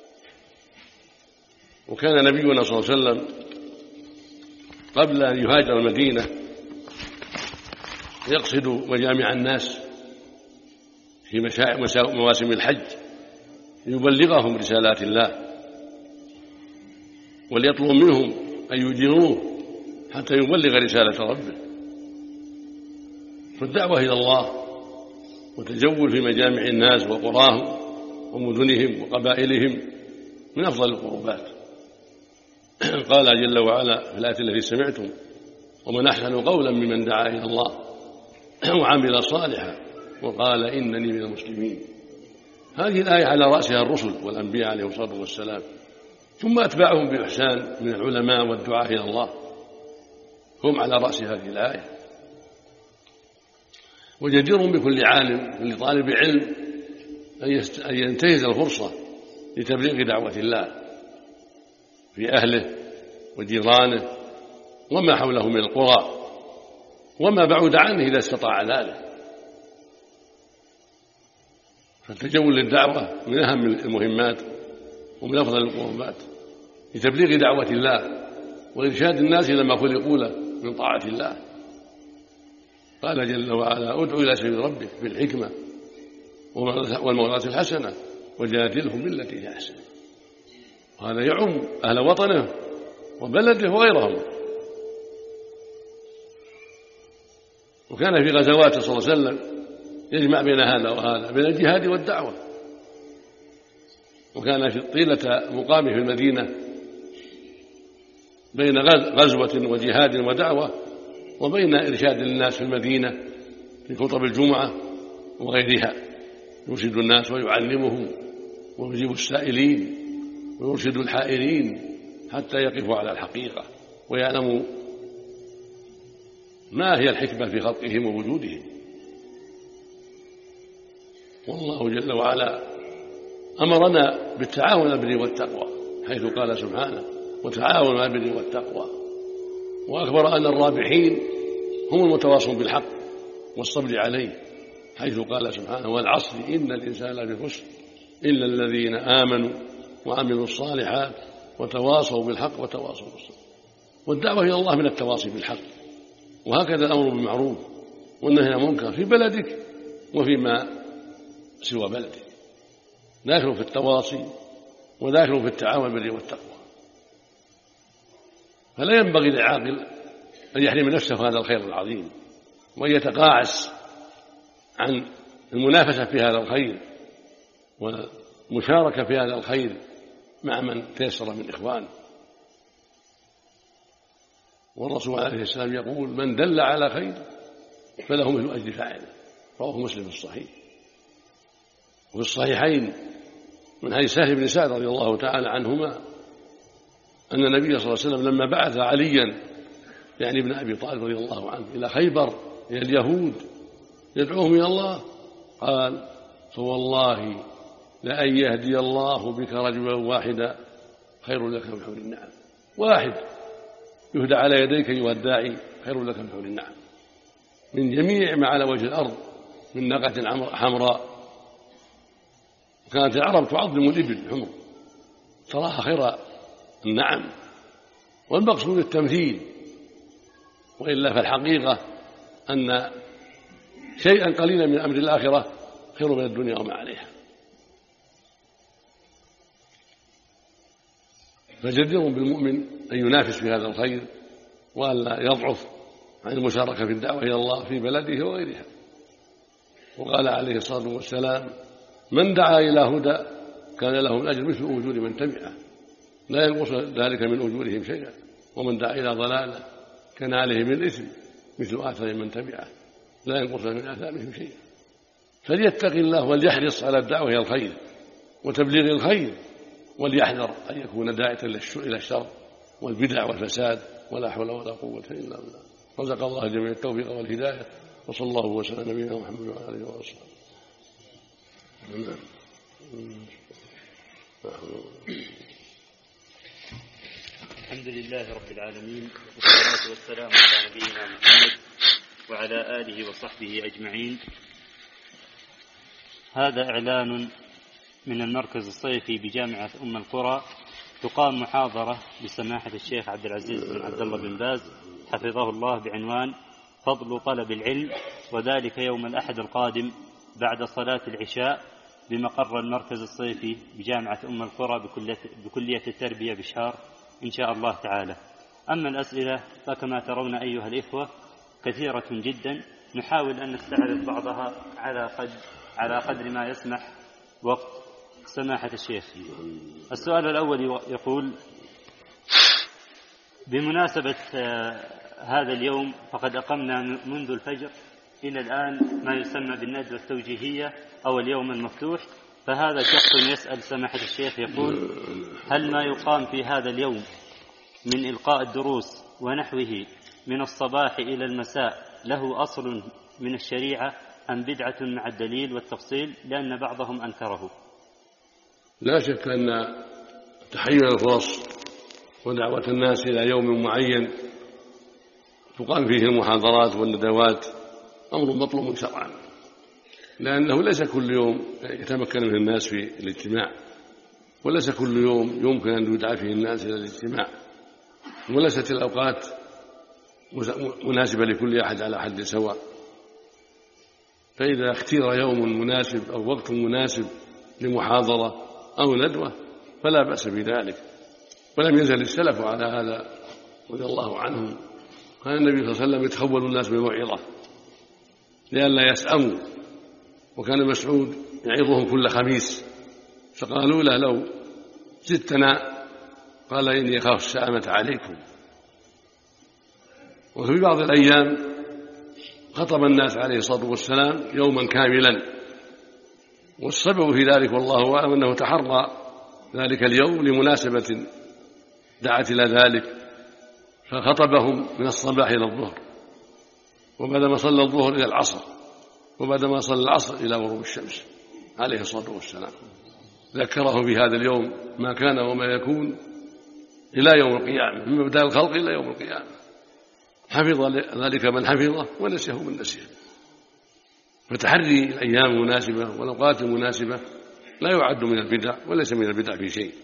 Speaker 1: وكان نبينا صلى الله عليه وسلم قبل أن يهاجر المدينة يقصد مجامع الناس في مواسم الحج ليبلغهم رسالات الله وليطلب منهم أن يجيروه حتى يبلغ رسالة ربه. فالدعوة إلى الله وتجول في مجامع الناس وقراهم ومدنهم وقبائلهم من أفضل القربات. قال جل وعلا في الآية التي سمعتم: ومن أحسن قولا ممن دعا إلى الله وعمل صالحا وقال إنني من المسلمين. هذه الآية على رأسها الرسل والأنبياء عليهم الصلاة والسلام، ثم أتباعهم بإحسان من العلماء والدعاة إلى الله، هم على رأس هذه الآية. وجدير بكل عالم كل طالب علم أن ينتهز الفرصة لتبليغ دعوة الله في أهله وجيرانه وما حوله من القرى وما بعد عنه إذا استطاع ذلك. فالتجول للدعوة من أهم المهمات ومن أفضل القربات لتبليغ دعوة الله وإرشاد الناس إلى ما خلقوا له من طاعة الله. قال جل وعلا: ادع إلى سبيل ربك بالحكمة والموعظة الحسنة وجادلهم بالتي هي أحسن. هذا يعم أهل وطنه وبلده وغيرهم. وكان في غزواته صلى الله عليه وسلم يجمع بين هذا وهذا، بين الجهاد والدعوة. وكان في طيلة مقامه في المدينة بين غزوة وجهاد ودعوة وبين إرشاد الناس في المدينة في خطب الجمعة وغيرها، يرشد الناس ويعلمهم ويجيب السائلين ويرشد الحائرين حتى يقفوا على الحقيقة ويعلموا ما هي الحكمة في خلقهم ووجودهم. والله جل وعلا أمرنا بالتعاون على البر والتقوى، حيث قال سبحانه: وتعاونوا على البر والتقوى، وأخبر أن الرابحين هم المتواصون بالحق والصبر عليه، حيث قال سبحانه: والعصر إن الإنسان لفي خسر إلا الذين آمنوا وعملوا الصالحات وتواصوا بالحق وتواصوا بالصبر. والدعوة إلى الله من التواصي بالحق، وهكذا الأمر بالمعروف والنهي عن المنكر في بلدك وفيما سوى بلدك، داخل في التواصي وداخل في التعاون بالبر والتقوى. فلا ينبغي للعاقل أن يحرم نفسه هذا الخير العظيم وأن يتقاعس عن المنافسة في هذا الخير والمشاركة في هذا الخير مع من تيسر من إخوانه. والرسول عليه السلام يقول: من دل على خير فله مثل أجر فاعله، رواه مسلم في الصحيح. وفي الصحيحين من حديث سهل بن سعد رضي الله تعالى عنهما أن النبي صلى الله عليه وسلم لما بعث عليا يعني ابن أبي طالب رضي الله عنه إلى خيبر إلى اليهود يدعوهم إلى الله، قال: فوالله لأن يهدي الله بك رجلا واحدا خير لك من حمر النعم. واحد يهدى على يديك أيها الداعي خير لك من حمر النعم، من جميع ما على وجه الأرض من ناقة حمراء. كانت العرب تعظم الإبل الحمر، تراها خير النعم، والمقصود التمثيل، وإلا فالحقيقة أن شيئا قليلا من أمر الآخرة خير من الدنيا وما عليها. فجدير بالمؤمن أن ينافس في هذا الخير وألا يضعف عن المشاركة في الدعوة إلى الله في بلده وغيرها. وقال عليه الصلاة والسلام: من دعا إلى هدى كان له الأجر مثل أجور من تبعه لا ينقص ذلك من أجورهم شيئا، ومن دعا إلى ضلالة كان عليه من الإثم مثل آثار من تبعه لا ينقص من آثامهم شيئا. فليتق الله وليحرص على الدعوة إلى الخير وتبليغ الخير، وليحذر أن يكون داعية إلى الشر والبدع والفساد، ولا حول ولا قوة إلا بالله. رزق الله جميع التوفيق والهداية، وصلى الله وسلم على نبينا محمد وعلى آله وصحبه.
Speaker 3: الحمد لله رب العالمين، والصلاة والسلام على نبينا محمد وعلى آله وصحبه أجمعين. هذا إعلان من المركز الصيفي بجامعة أم القرى. تقام محاضرة لسماحة الشيخ عبد العزيز بن عبد الله بن باز حفظه الله بعنوان فضل طلب العلم، وذلك يوم الأحد القادم بعد صلاة العشاء بمقر المركز الصيفي بجامعة أم القرى بكلية التربية بشهر إن شاء الله تعالى. أما الأسئلة فكما ترون أيها الإخوة كثيرة جدا، نحاول أن نستعرض بعضها على قدر ما يسمح وقت سماحة الشيخ. السؤال الأول يقول: بمناسبة هذا اليوم فقد أقمنا منذ الفجر إلى الآن ما يسمى بالندوة التوجيهية أو اليوم المفتوح، فهذا شخص يسأل سماحة الشيخ يقول: هل ما يقام في هذا اليوم من إلقاء الدروس ونحوه من الصباح إلى المساء له أصل من الشريعة أم بدعة مع الدليل والتفصيل، لأن بعضهم أنكره؟
Speaker 1: لا شك أن تحيّن الفرص ودعوة الناس إلى يوم معين تقام فيه المحاضرات والندوات أمر مطلوب شرعا، لأنه ليس كل يوم يتمكن من الناس في الاجتماع، وليس كل يوم يمكن أن يدعى فيه الناس إلى الاجتماع، وليست الأوقات مناسبة لكل أحد على حد سواء. فإذا اختير يوم مناسب أو وقت مناسب لمحاضرة أو ندوة فلا بأس بذلك، ولم يزل السلف على هذا رضي الله عنهم. كان النبي صلى الله عليه وسلم يتخول الناس بالموعظة لئلا يسأموا. وكان مسعود يعظهم كل خميس، فقالوا له لو زدتنا قال إني أخاف السآمة عليكم. وفي بعض الأيام خطب الناس عليه الصلاة والسلام يوما كاملا، والسبب في ذلك والله أعلم أنه تحرى ذلك اليوم لمناسبة دعت إلى ذلك، فخطبهم من الصباح إلى الظهر، وبعدما صلى الظهر إلى العصر، وبعدما صلى العصر إلى غروب الشمس عليه الصلاة والسلام. ذكره في هذا اليوم ما كان وما يكون إلى يوم القيامة، من مبدأ الخلق إلى يوم القيامة. حفظ ذلك من حفظه ونسيه من نسيه. فتحري الأيام المناسبة والأوقات المناسبة لا يعد من البدع وليس من البدع في شيء،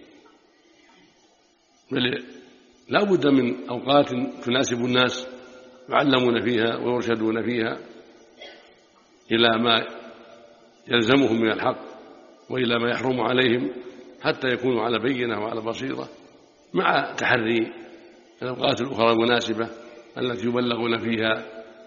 Speaker 1: بل لا بد من أوقات تناسب الناس يعلمون فيها ويرشدون فيها إلى ما يلزمهم من الحق وإلى ما يحرم عليهم، حتى يكونوا على بينة وعلى بصيرة، مع تحري الأوقات الأخرى المناسبة التي يبلغون فيها،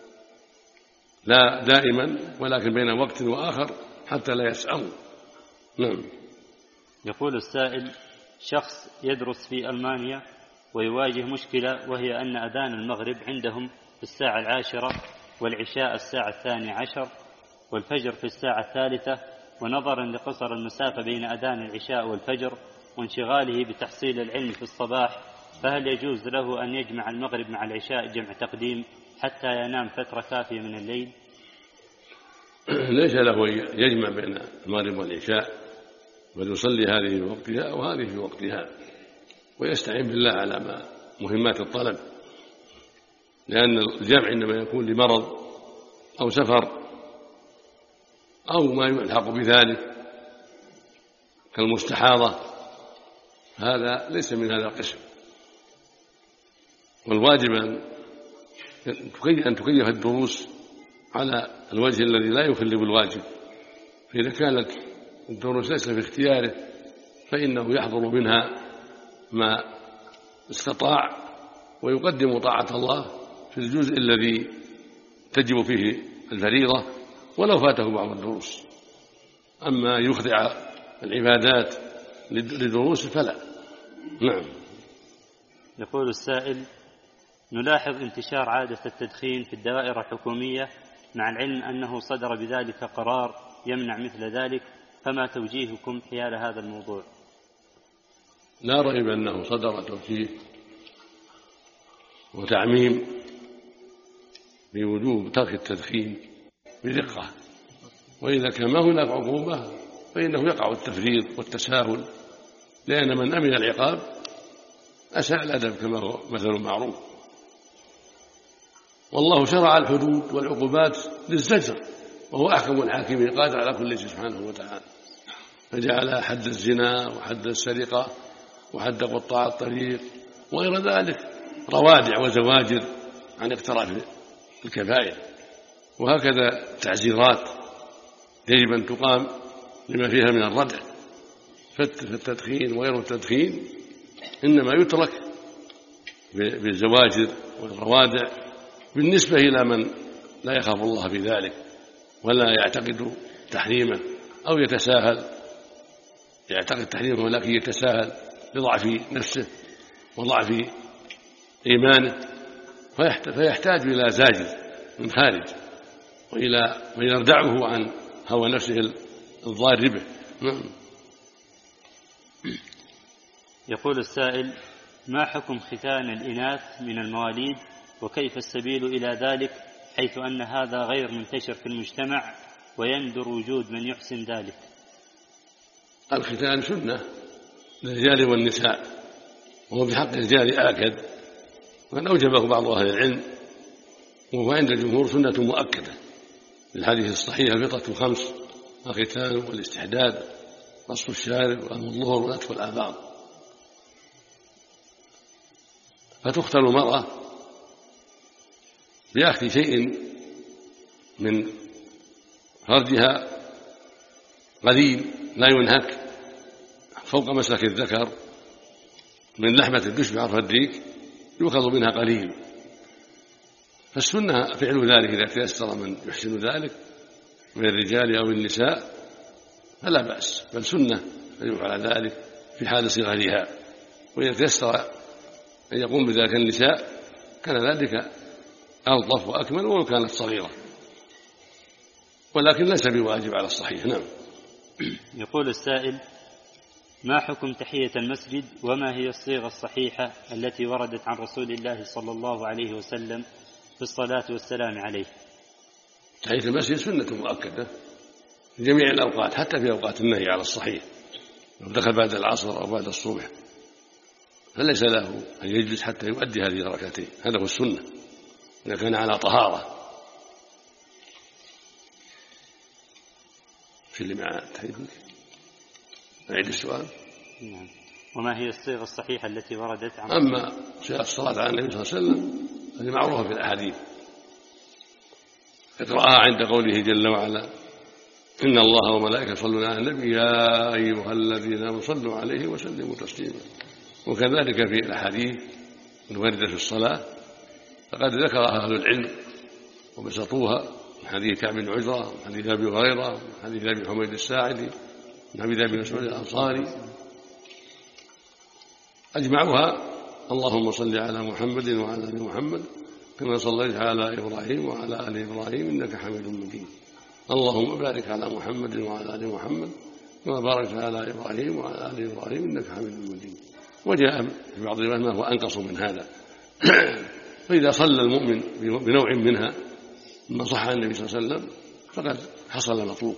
Speaker 1: لا دائما ولكن بين وقت وآخر حتى لا يسأموا. نعم.
Speaker 3: يقول السائل: شخص يدرس في ألمانيا ويواجه مشكلة، وهي أن أذان المغرب عندهم في الساعة 10، والعشاء الساعة 12، والفجر في الساعة 3، ونظرا لقصر المسافة بين أذان العشاء والفجر وانشغاله بتحصيل العلم في الصباح، فهل يجوز له أن يجمع المغرب مع العشاء جمع تقديم حتى ينام فترة كافية من الليل؟
Speaker 1: ليس له يجمع بين المغرب والعشاء، بل يصلي هذه في وقتها وهذه في وقتها، ويستعين بالله على مهمات الطلب، لأن الجمع عندما يكون لمرض أو سفر أو ما يلحق بذلك كالمستحاضة هذا ليس من هذا القسم. والواجب أن تكيف الدروس على الوجه الذي لا يخل بالواجب، فإذا كانت الدروس ليس في اختياره فإنه يحضر منها ما استطاع، ويقدم طاعة الله في الجزء الذي تجب فيه الفريضة ولو فاته بعض الدروس. أما يخضع العبادات لدروس فلا. نعم.
Speaker 3: يقول السائل: نلاحظ انتشار عادة التدخين في الدوائر الحكومية، مع العلم أنه صدر بذلك قرار يمنع مثل ذلك، فما توجيهكم حيال هذا الموضوع؟
Speaker 1: لا ريب أنه صدر توجيه وتعميم بوجوب ترك التدخين بدقة، وإذا كان ما هناك عقوبة فإنه يقع التفريط والتساهل، لأن من أمن العقاب أساء الأدب كما هو مثل معروف. والله شرع الحدود والعقوبات للزجر، وهو أحكم الحاكمين قادر على كل شيء سبحانه وتعالى، فجعل حد الزنا وحد السرقة وحد قطاع الطريق وغير ذلك روادع وزواجر عن اقتراف الكبائر. وهكذا تعزيرات يجب أن تقام لما فيها من الردع، فالتدخين وغير التدخين إنما يترك بالزواجر والروادع بالنسبة إلى من لا يخاف الله في ذلك ولا يعتقد تحريمه أو يتساهل، يعتقد تحريمه ولكن يتساهل لضعف نفسه وضعف إيمانه، فيحتاج إلى زاجر من خارج وإلى من يردعه عن هوى نفسه الضار به.
Speaker 3: يقول السائل: ما حكم ختان الإناث من المواليد، وكيف السبيل إلى ذلك، حيث أن هذا غير منتشر في المجتمع ويندر وجود من يحسن ذلك؟
Speaker 1: الختان سنة للرجال والنساء، وهو بحق الرجال آكد، وقد أوجبه بعض أهل العلم، وهو عند الجمهور سنة مؤكدة للحديث الصحيح: الفطرة 5: الختان والاستحداد، قص الشارب وأم الظهر ونتف الآباط. فتختل المرأة بأخذ شيء من فرجها قليل لا ينهك فوق مسلك الذكر، من لحمة تشبع الرديك يؤخذ منها قليل، فالسنة فعل ذلك إذا تيسر من يحسن ذلك من الرجال أو النساء فلا بأس، بل سنة أن يفعل ذلك في حال صغرها، وإذا تيسر أن يقوم بذلك النساء كان ذلك ألطف وأكمل ولو كانت صغيرة، ولكن ليس بواجب على الصحيح. نعم.
Speaker 3: يقول السائل: ما حكم تحية المسجد، وما هي الصيغة الصحيحة التي وردت عن رسول الله صلى الله عليه وسلم في الصلاة والسلام عليه؟
Speaker 1: تحية المسجد سنة مؤكدة في جميع الأوقات، حتى في أوقات النهي على الصحيح، لو دخل بعد العصر أو بعد الصبح فليس له أن يجلس حتى يؤدي هذه الركعتين، هذا هو السنة إذا كان على طهارة. في اللي مع تحية أعيد السؤال.
Speaker 3: نعم. وما هي الصيغة الصحيحة التي وردت عن
Speaker 1: أما صيغة الصلاة على النبي صلى الله عليه وسلم هذه معروفة في الأحاديث، اقرأها عند قوله جل وعلا: إن الله وملائكته يصلون على النبي يا أيها الذين آمنوا صلوا عليه وسلموا تسليما. وكذلك في الأحاديث الواردة في الصلاة فقد ذكرها أهل العلم وبسطوها، من حديث كعب بن عجرة، من حديث أبي هريرة، من حديث أبي حميد الساعدي، من حديث أبي مسعود الأنصاري، أجمعوها: اللهم صل على محمد وعلى آل محمد كما صليت على إبراهيم وعلى آل إبراهيم إنك حميد مجيد، اللهم بارك على محمد وعلى آل محمد كما باركت على إبراهيم وعلى آل إبراهيم إنك حميد مجيد. وجاء في بعض الروايات ما هو أنقص من هذا. فإذا صلى المؤمن بنوع منها مما صح عن النبي صلى الله عليه وسلم فقد حصل المطلوب.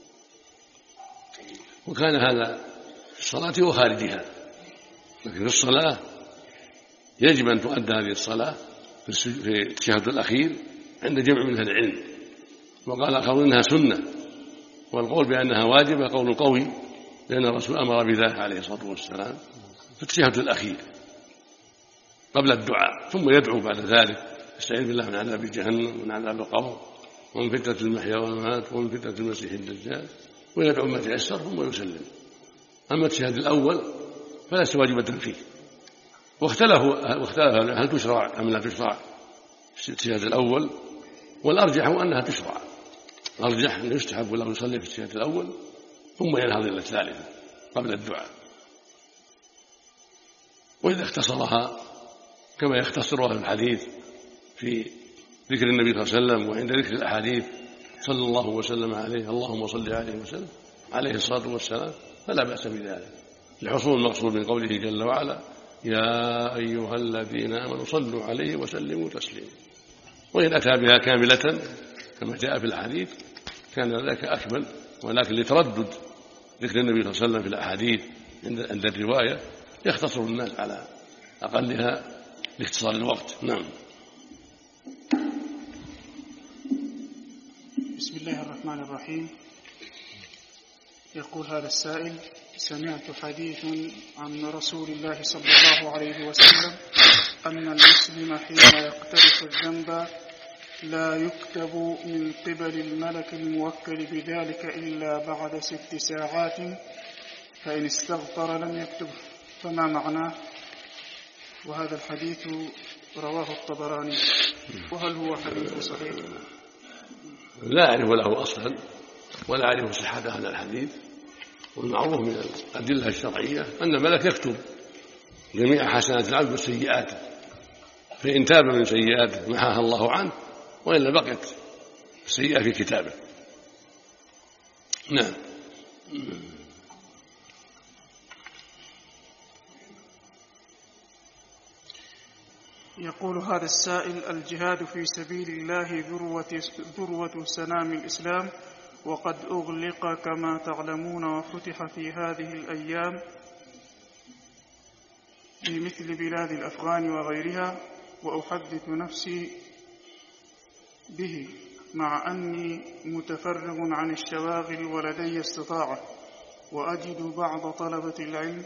Speaker 1: وكان هذا في الصلاة وخارجها، لكن في الصلاة يجب أن تؤدى هذه الصلاة في التشهد الأخير عند جمع من أهل العلم، وقال آخرون إنها سنة، والقول بأنها واجبة قول قوي، لأن الرسول أمر بذلك عليه الصلاة والسلام في التشهد الأخير قبل الدعاء، ثم يدعو بعد ذلك يستعيذ بالله من عذاب جهنم ومن عذاب القبر ومن فتنة المحيا والممات ومن فتنة المسيح الدجال، ويدعو ما تيسر ثم يسلم. أما التشهد الأول فليس واجبة فيه، واختلفوا هل تشرع أم لا تشرع التشهد الأول، والأرجح أنها تشرع، الأرجح أن يستحب له يصلي في التشهد الأول ثم ينهض إلى الثالثة قبل الدعاء. وإذا اختصرها كما يختصرها في الحديث في ذكر النبي صلى الله عليه وسلم وعند ذكر الأحاديث صلى الله وسلم عليه اللهم صل عليه وسلم عليه الصلاة والسلام فلا بأس بذلك، لحصول المقصود من قوله جل وعلا يا أيها الذين آمنوا صلوا عليه وسلموا تسليما. وإن أتى بها كاملة كما جاء في الحديث كان ذلك أكمل، ولكن لتردد ذكر النبي صلى الله عليه وسلم في الأحاديث عند الرواية يختصر الناس على أقلها لاختصار الوقت. نعم.
Speaker 4: بسم الله الرحمن الرحيم. يقول هذا السائل: سمعت حديث عن رسول الله صلى الله عليه وسلم أن المسلم حين يقترف الذنب لا يكتب من قبل الملك الموكل بذلك إلا بعد 6 ساعات، فإن استغفر لم يكتبه، فما معناه؟ وهذا الحديث رواه الطبراني، وهل هو حديث صحيح؟
Speaker 1: لا أعرف له أصلا ولا أعرف صحة هذا الحديث، والمعروف من الأدلة الشرعية أن الملك يكتب جميع حسنات العبد وسيئاته، فإن تاب من سيئاته محاها الله عنه، وإلا بقيت السيئة في كتابه. نعم.
Speaker 4: يقول هذا السائل: الجهاد في سبيل الله ذروة سنام الإسلام، وقد أغلق كما تعلمون وفتح في هذه الأيام في مثل بلاد الأفغان وغيرها، وأحدث نفسي به مع أني متفرغ عن الشواغل ولدي استطاعة، وأجد بعض طلبة العلم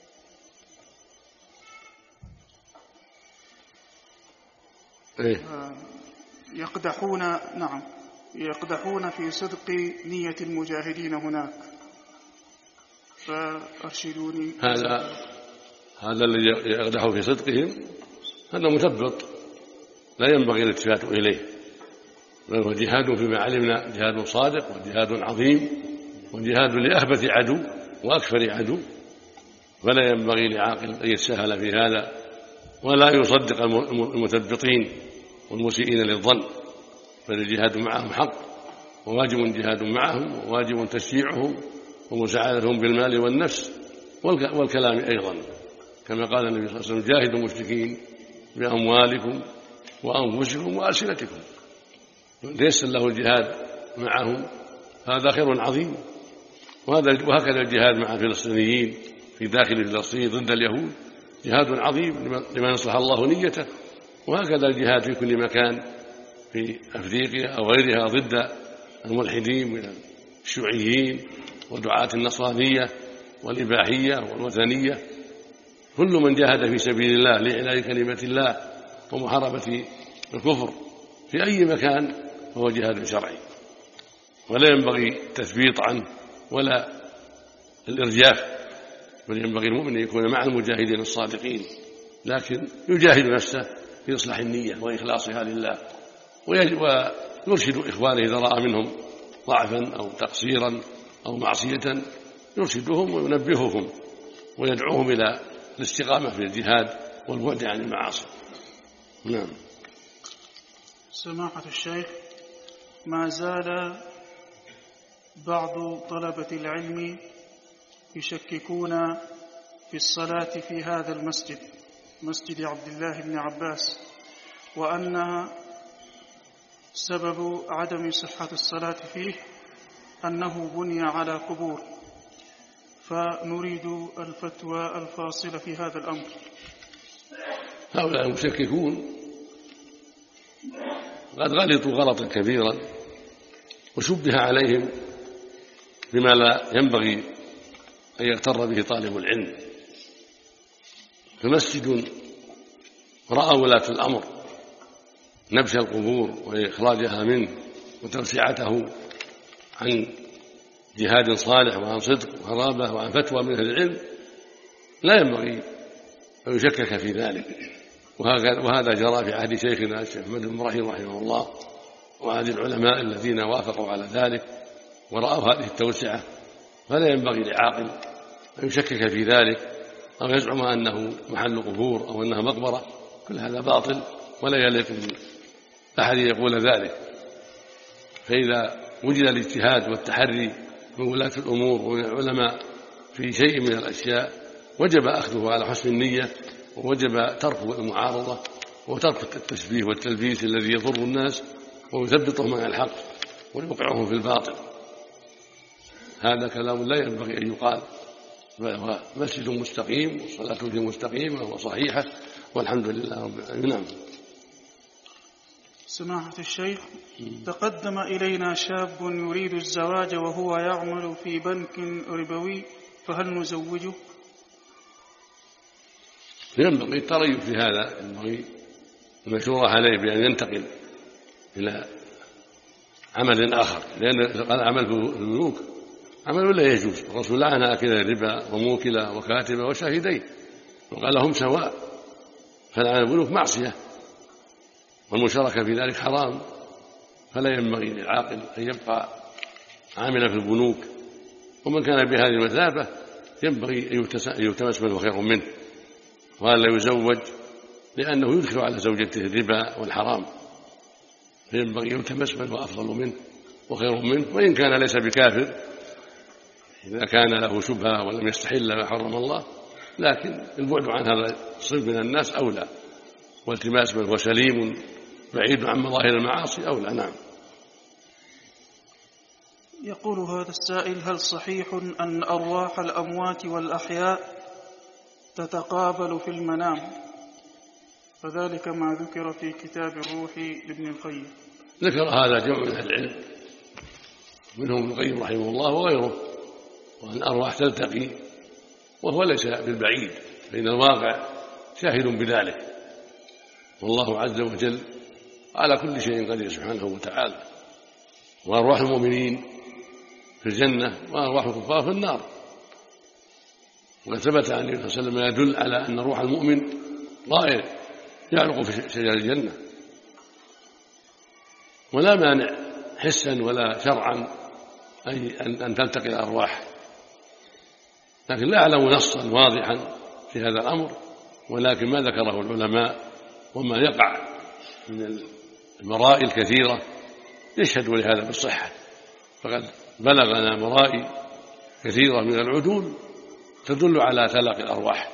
Speaker 4: يقدحون في صدق نية المجاهدين هناك، فأرشدوني.
Speaker 1: هذا الذي يقدح في صدقهم هذا مثبط لا ينبغي الالتفات إليه، بل هو جهاد فيما علمنا جهاد صادق وجهاد عظيم وجهاد لأهبة عدو وأكثر عدو، فلا ينبغي لعاقل أن يتساهل في هذا ولا يصدق المثبطين والمسيئين للظن، بل الجهاد معهم حق وواجب جهاد معهم وواجب تشجيعهم ومساعدتهم بالمال والنفس والكلام أيضا، كما قال النبي صلى الله عليه وسلم: جاهدوا المشركين بأموالكم وأنفسكم وألسنتكم. ليس له الجهاد معهم هذا خير عظيم. وهكذا الجهاد مع الفلسطينيين في داخل فلسطين ضد اليهود جهاد عظيم لمن أصلح الله نيته، وهكذا الجهاد في كل مكان في أفريقيا أو غيرها ضد الملحدين من الشيوعيين ودعاة النصرانية والإباحية والوثنية. كل من جاهد في سبيل الله لإعلاء كلمة الله ومحاربة الكفر في أي مكان فهو جهاد شرعي، ولا ينبغي التثبيط عنه ولا الإرجاف، بل ينبغي المؤمن أن يكون مع المجاهدين الصادقين، لكن يجاهد نفسه في إصلاح النية وإخلاصها لله، ويرشد إخوانه إذا رأى منهم ضعفا أو تقصيرا أو معصية، يرشدهم وينبههم ويدعوهم إلى الاستقامة في الجهاد والبعد عن المعاصي. نعم.
Speaker 4: سماحة الشيخ، ما زال بعض طلبة العلم يشككون في الصلاة في هذا المسجد، مسجد عبد الله بن عباس، وأن سبب عدم صحة الصلاة فيه أنه بني على قبور، فنريد الفتوى الفاصلة في هذا الأمر.
Speaker 1: هؤلاء المشككون قد غلطوا غلطا كبيرا وشبه عليهم بما لا ينبغي أن يغتر به طالب العلم. فمسجد رأى ولاة الأمر نبش القبور وإخراجها منه وتوسعته عن جهاد صالح وعن صدق وقرابة وعن فتوى من أهل العلم، لا ينبغي أن يشكك في ذلك. وهذا جرى في عهد شيخنا الشيخ محمد بن إبراهيم رحمه الله وعهد العلماء الذين وافقوا على ذلك ورأوا هذه التوسعة، فلا ينبغي لعاقل أن يشكك في ذلك أو يزعم أنه محل قبور أو أنها مقبرة. كل هذا باطل ولا يليق أحد يقول ذلك. فإذا وجد الاجتهاد والتحري من ولاة الأمور ومن العلماء في شيء من الأشياء وجب أخذه على حسن النية، ووجب ترك المعارضة وترك التشبيه والتلبيس الذي يضر الناس ويثبطهم عن الحق ويوقعهم في الباطل. هذا كلام لا ينبغي أن يقال، هو مسجد مستقيم والصلاة فيه مستقيمة وصحيحة والحمد لله رب العالمين. نعم.
Speaker 4: سماحة الشيخ، تقدم إلينا شاب يريد الزواج وهو يعمل في بنك ربوي، فهل نزوجه؟
Speaker 1: ينبغي التريث في هذا، ينبغي المشورة عليه بأن ينتقل إلى عمل آخر، لأن العمل في البنوك عمل لا يجوز. الرسول لعن آكل الربا وموكله وكاتبه وشاهديه وقال هم سواء، فلعن البنوك معصية والمشاركة في ذلك حرام، فلا ينبغي للعاقل أن يبقى عاملا في البنوك. ومن كان بهذه المثابة ينبغي أن يلتمس من هو خير منه وألا يزوج، لأنه يدخل على زوجته الربا والحرام، فينبغي يلتمس من هو أفضل منه وخير منه، وإن كان ليس بكافر إذا كان له شبهة ولم يستحل ما حرم الله، لكن البعد عن هذا الصنف من الناس أولى، والتماس من هو سليم بعيد عن مظاهر المعاصي أولى. نعم.
Speaker 4: يقول هذا السائل: هل صحيح أن أرواح الأموات والأحياء تتقابل في المنام؟ فذلك ما ذكر في كتاب الروح لابن القيم.
Speaker 1: ذكر هذا جمع من أهل العلم منهم ابن القيم رحمه الله وغيره، وأن الأرواح تلتقي، وهو ليس بالبعيد، فإن الواقع شاهد بذلك، والله عز وجل على كل شيء قدير سبحانه وتعالى. وأرواح المؤمنين في الجنة وأرواح الكفار في النار، وقد ثبت عن النبي صلى الله عليه وسلم يدل على أن روح المؤمن طائر يعلق في شجر الجنة، ولا مانع حسا ولا شرعا أي أن تلتقي الأرواح، لكن لا أعلم نصا واضحا في هذا الأمر، ولكن ما ذكره العلماء وما يقع من المرائي الكثيرة يشهد لهذا بالصحة، فقد بلغنا مرائي كثيرة من العدول تدل على تلاقي الأرواح،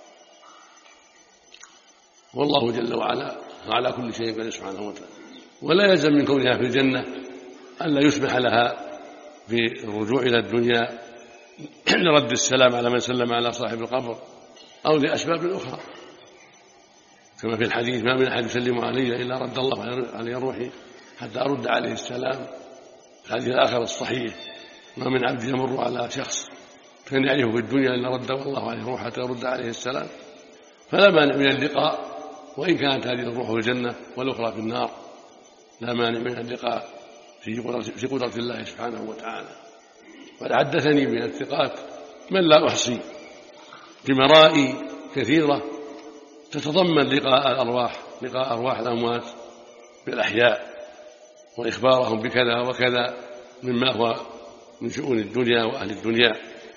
Speaker 1: والله جل وعلا على كل شيء قدير سبحانه وتعالى. ولا يلزم من كونها في الجنة ألا يسمح لها بالرجوع إلى الدنيا لرد السلام على من سلم على صاحب القبر أو لأسباب أخرى، كما في الحديث: ما من أحد يسلم علي إلا رد الله علي روحي حتى أرد عليه السلام. الحديث الآخر الصحيح: ما من عبد يمر على شخص كان يعرفه في الدنيا إلا رد الله عليه روحه حتى يرد عليه السلام. فلا مانع من اللقاء، وإن كانت هذه الروح في الجنة والأخرى في النار، لا مانع من اللقاء في قدرة الله سبحانه وتعالى. قد حدثني من الثقات من لا أحصي بمرائي كثيرة تتضمن لقاء أرواح الأموات بالأحياء وإخبارهم بكذا وكذا مما هو من شؤون الدنيا وأهل الدنيا،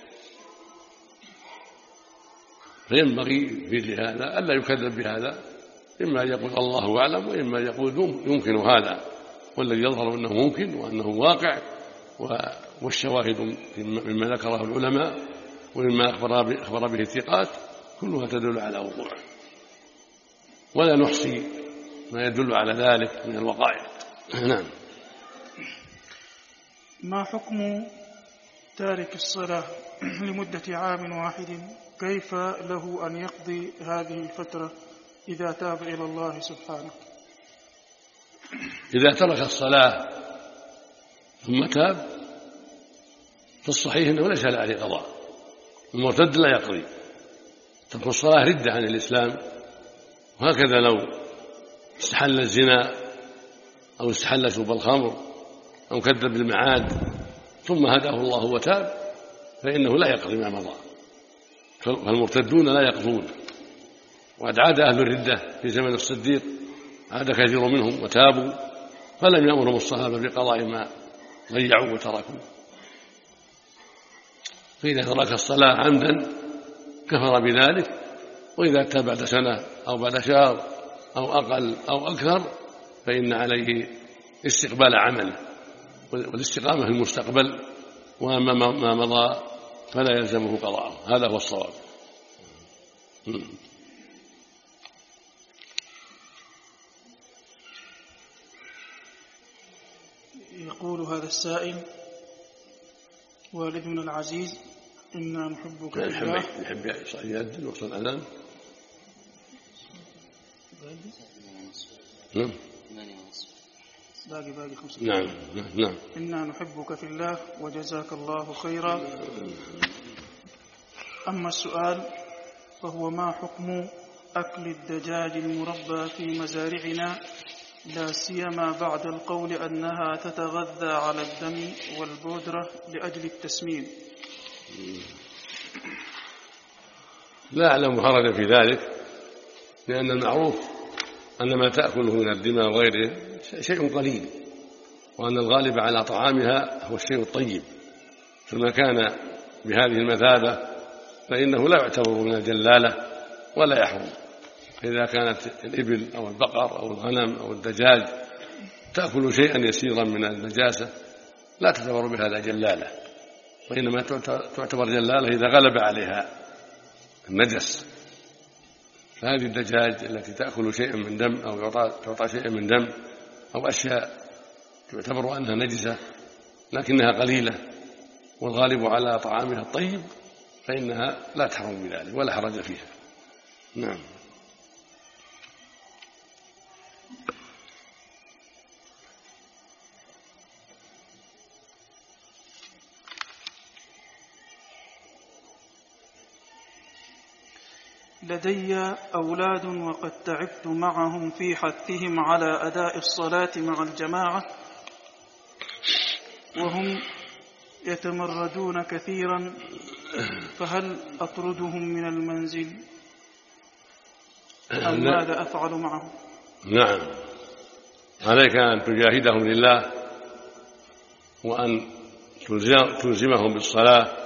Speaker 1: فينبغي في مثل هذا ألا يكذب بهذا، إما أن يقول الله أعلم وإما أن يقول يمكن هذا، والذي يظهر أنه ممكن وأنه واقع، والشواهد مما ذكره العلماء ومما أخبر به الثقات كلها تدل على وقوعه، ولا نحصي ما يدل على ذلك من الوقائع. نعم.
Speaker 4: ما حكم تارك الصلاة لمدة عام واحد؟ كيف له أن يقضي هذه الفترة إذا تاب إلى الله سبحانه؟
Speaker 1: إذا ترك الصلاة ثم تاب فالصحيح أنه ليس عليه قضاء، المرتد لا يقضي. ترك الصلاة ردة عن الإسلام، وهكذا لو استحل الزنا أو استحل شرب الخمر أو كذب بالمعاد ثم هداه الله وتاب فإنه لا يقضي ما مضى، فالمرتدون لا يقضون. وقد عاد أهل الردة في زمن الصديق، عاد كثير منهم وتابوا، فلم يأمرهم الصحابة بقضاء ما ضيعوا وتركوا. فإذا ترك الصلاة عمدا كفر بذلك، وإذا تاب بعد سنة أو بعد شهر أو أقل أو أكثر فإن عليه استقبال عمله والاستقامة في المستقبل، وأما ما مضى فلا يلزمه قضاءه. هذا هو الصواب.
Speaker 4: يقول هذا السائل: والدنا العزيز إنا نحبك في الله.
Speaker 1: يحب يأذن وصل الأذان. نعم.
Speaker 4: باقي 5
Speaker 1: دقائق. نعم.
Speaker 4: إنا نحبك في الله وجزاك الله خيرا. أما السؤال فهو: ما حكم أكل الدجاج المربى في مزارعنا، لا سيما بعد القول أنها تتغذى على الدم والبودرة لأجل التسمين؟
Speaker 1: لا أعلم خرج في ذلك، لأن المعروف أن ما تأكله من الدماء وغيره شيء قليل، وأن الغالب على طعامها هو الشيء الطيب، فما كان بهذه المثابة فإنه لا يعتبر من الجلالة ولا يحرم. إذا كانت الإبل أو البقر أو الغنم أو الدجاج تأكل شيئا يسيرا من النجاسة لا تعتبر بهذا جلالة، وإنما تعتبر جلالة إذا غلب عليها النجس. فهذه الدجاج التي تأكل شيئا من دم أو تعطى شيئا من دم أو أشياء تعتبر أنها نجسة لكنها قليلة والغالب على طعامها الطيب فإنها لا تحرم بذلك ولا حرج فيها. نعم.
Speaker 4: لدي أولاد وقد تعبت معهم في حثهم على أداء الصلاة مع الجماعة، وهم يتمردون كثيرا، فهل أطردهم من المنزل أم ماذا أفعل معهم؟
Speaker 1: نعم، عليك أن تجاهدهم لله وأن تلزمهم بالصلاة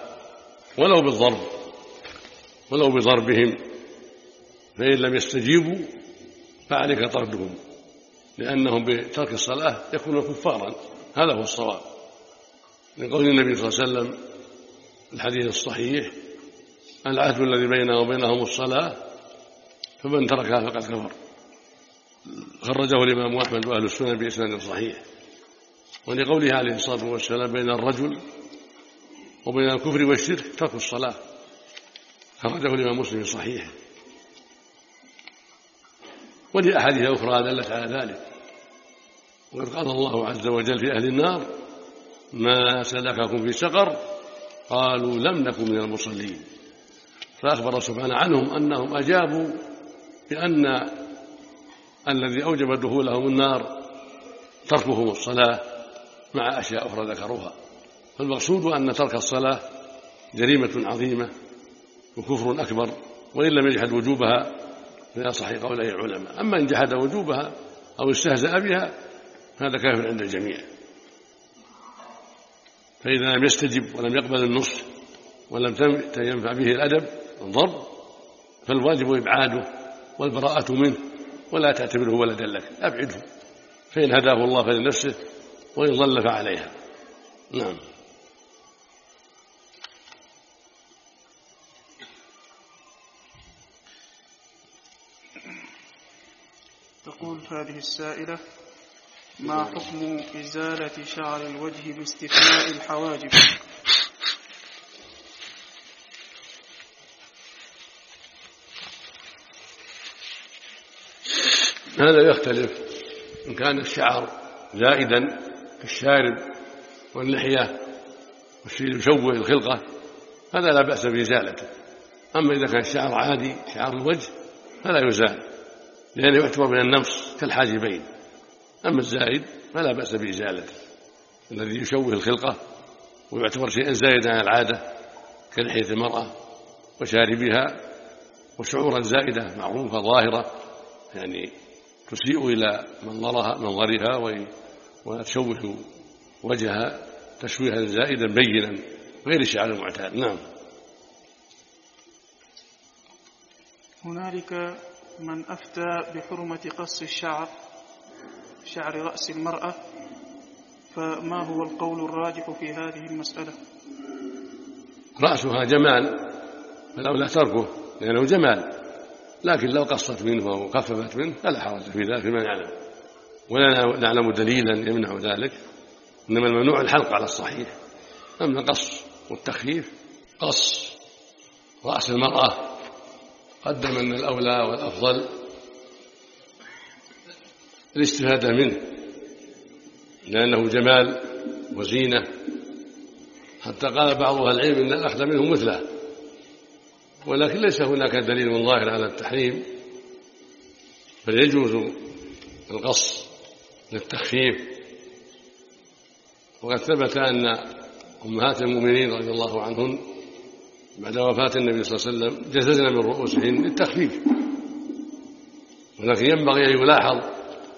Speaker 1: ولو بضربهم، فإن لم يستجيبوا فعليك طردهم، لأنهم بترك الصلاة يكونون كفارا. هذا هو الصواب، لقول النبي صلى الله عليه وسلم الحديث الصحيح: العهد الذي بيننا وبينهم الصلاة فمن تركها فقد كفر. خرجه الإمام أحمد وأهل السنن بإسناد صحيح. ولقوله عليه الصلاة والسلام: بين الرجل وبين الكفر والشرك ترك الصلاة. خرجه الإمام مسلم صحيح. ولأحاديث أخرى دلت على ذلك. وقد قال الله عز وجل في أهل النار: ما سلككم في سقر؟ قالوا لم نكن من المصلين. فأخبر سبحانه عنهم أنهم أجابوا بأن الذي أوجب دخولهم النار تركهم الصلاة مع أشياء أخرى ذكروها. فالمقصود أن ترك الصلاة جريمة عظيمة وكفر أكبر، وإن لم يجحد وجوبها في أصح قولي العلماء. أما إن جحد وجوبها أو استهزأ بها هذا كافر عند الجميع. فإذا لم يستجب ولم يقبل النصح ولم ينفع به الأدب والضرب فالواجب إبعاده والبراءة منه، ولا تعتبره ولدا لك، أبعده، فإن هداه الله فلنفسه وإن ضل فعليها. نعم.
Speaker 4: تقول هذه السائلة: ما حكم إزالة شعر الوجه باستثناء الحواجب؟
Speaker 1: هذا يختلف. إن كان الشعر زائدا كالشارب واللحية والشيء يشوه الخلقة هذا لا بأس بإزالته. أما إذا كان الشعر عادي شعر الوجه فلا يزال، لأنه يعتبر من النمص كالحاجبين. أما الزائد فلا بأس بإزالته، الذي يشوه الخلقة ويعتبر شيئا زائدا عن العادة كلحية المرأة وشاربها، وشعورا زائدة معروفة ظاهرة يعني تسيء إلى منظرها وتشوه وجهها تشويها زائدا بينا غير الشعر المعتاد. نعم.
Speaker 4: هنالك من أفتى بحرمة قص شعر رأس المرأة، فما هو القول الراجح في هذه المسألة؟
Speaker 1: رأسها جمال فالأولى تركه لأنه جمال، لكن لو قصت منه أو خففت منه فلا حرج في ذلك من يعلم، ولا نعلم دليلا يمنع ذلك. إنما الممنوع الحلق على الصحيح. أما القص والتخفيف قص رأس المرأة قدم أن الأولى والأفضل الاستفادة منه لأنه جمال وزينة، حتى قال بعض أهل العلم إن الأخذ منه مثله، ولكن ليس هناك دليل ظاهر على التحريم، فيجوز القص للتخفيف. وقد ثبت أن أمهات المؤمنين رضي الله عنهن بعد وفاة النبي صلى الله عليه وسلم جززن من رؤوسهن للتخفيف، ولكن ينبغي أن يلاحظ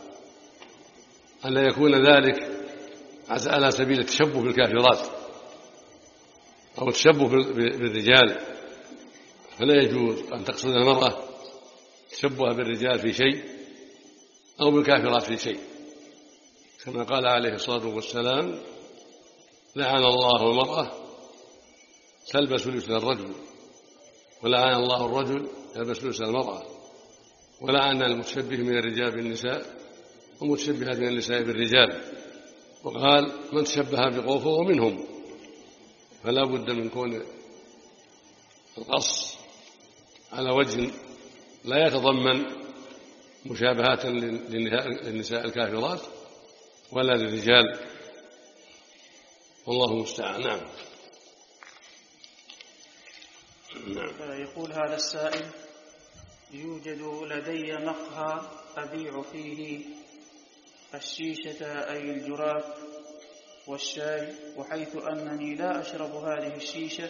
Speaker 1: أن لا يكون ذلك على سبيل التشبه بالكافرات أو التشبه بالرجال، فلا يجوز أن تقصد المرأة تشبه بالرجال في شيء أو بالكافرات في شيء، كما قال عليه الصلاة والسلام: لعن الله المرأة تلبس لبس الرجل، ولعن الله الرجل يلبس لبس المرأة، ولعن المتشبه من الرجال بالنساء ومتشبهات من النساء بالرجال، وقال: من تشبه بقوم فهو منهم. فلا بد من كون القص على وجه لا يتضمن مشابهات للنساء الكافرات ولا للرجال، والله المستعان. نعم.
Speaker 4: يقول هذا السائل: يوجد لدي مقهى أبيع فيه الشيشة أي الجراب والشاي، وحيث أنني لا أشرب هذه الشيشة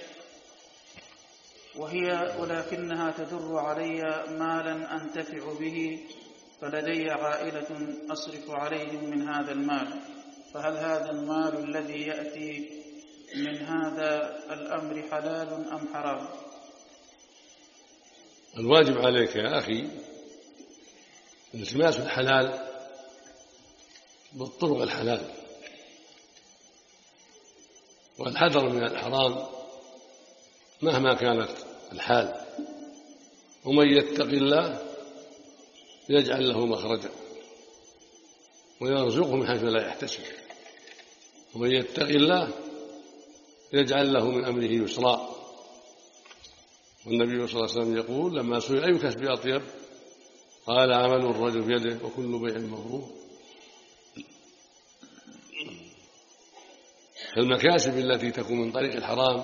Speaker 4: ولكنها تدر علي مالا أنتفع به فلدي عائلة أصرف عليهم من هذا المال، فهل هذا المال الذي يأتي من هذا الأمر حلال أم حرام؟
Speaker 1: الواجب عليك يا أخي التماس الحلال بالطرق الحلال، والحذر من الحرام مهما كانت الحال. ومن يتق الله يجعل له مخرجا ويرزقه من حيث لا يحتسب، ومن يتق الله يجعل له من أمره يسرا. والنبي صلى الله عليه وسلم يقول لما سئل أي كسب أطيب قال عمل الرجل بيده وكل بيع مبرور. فالمكاسب التي تكون من طريق الحرام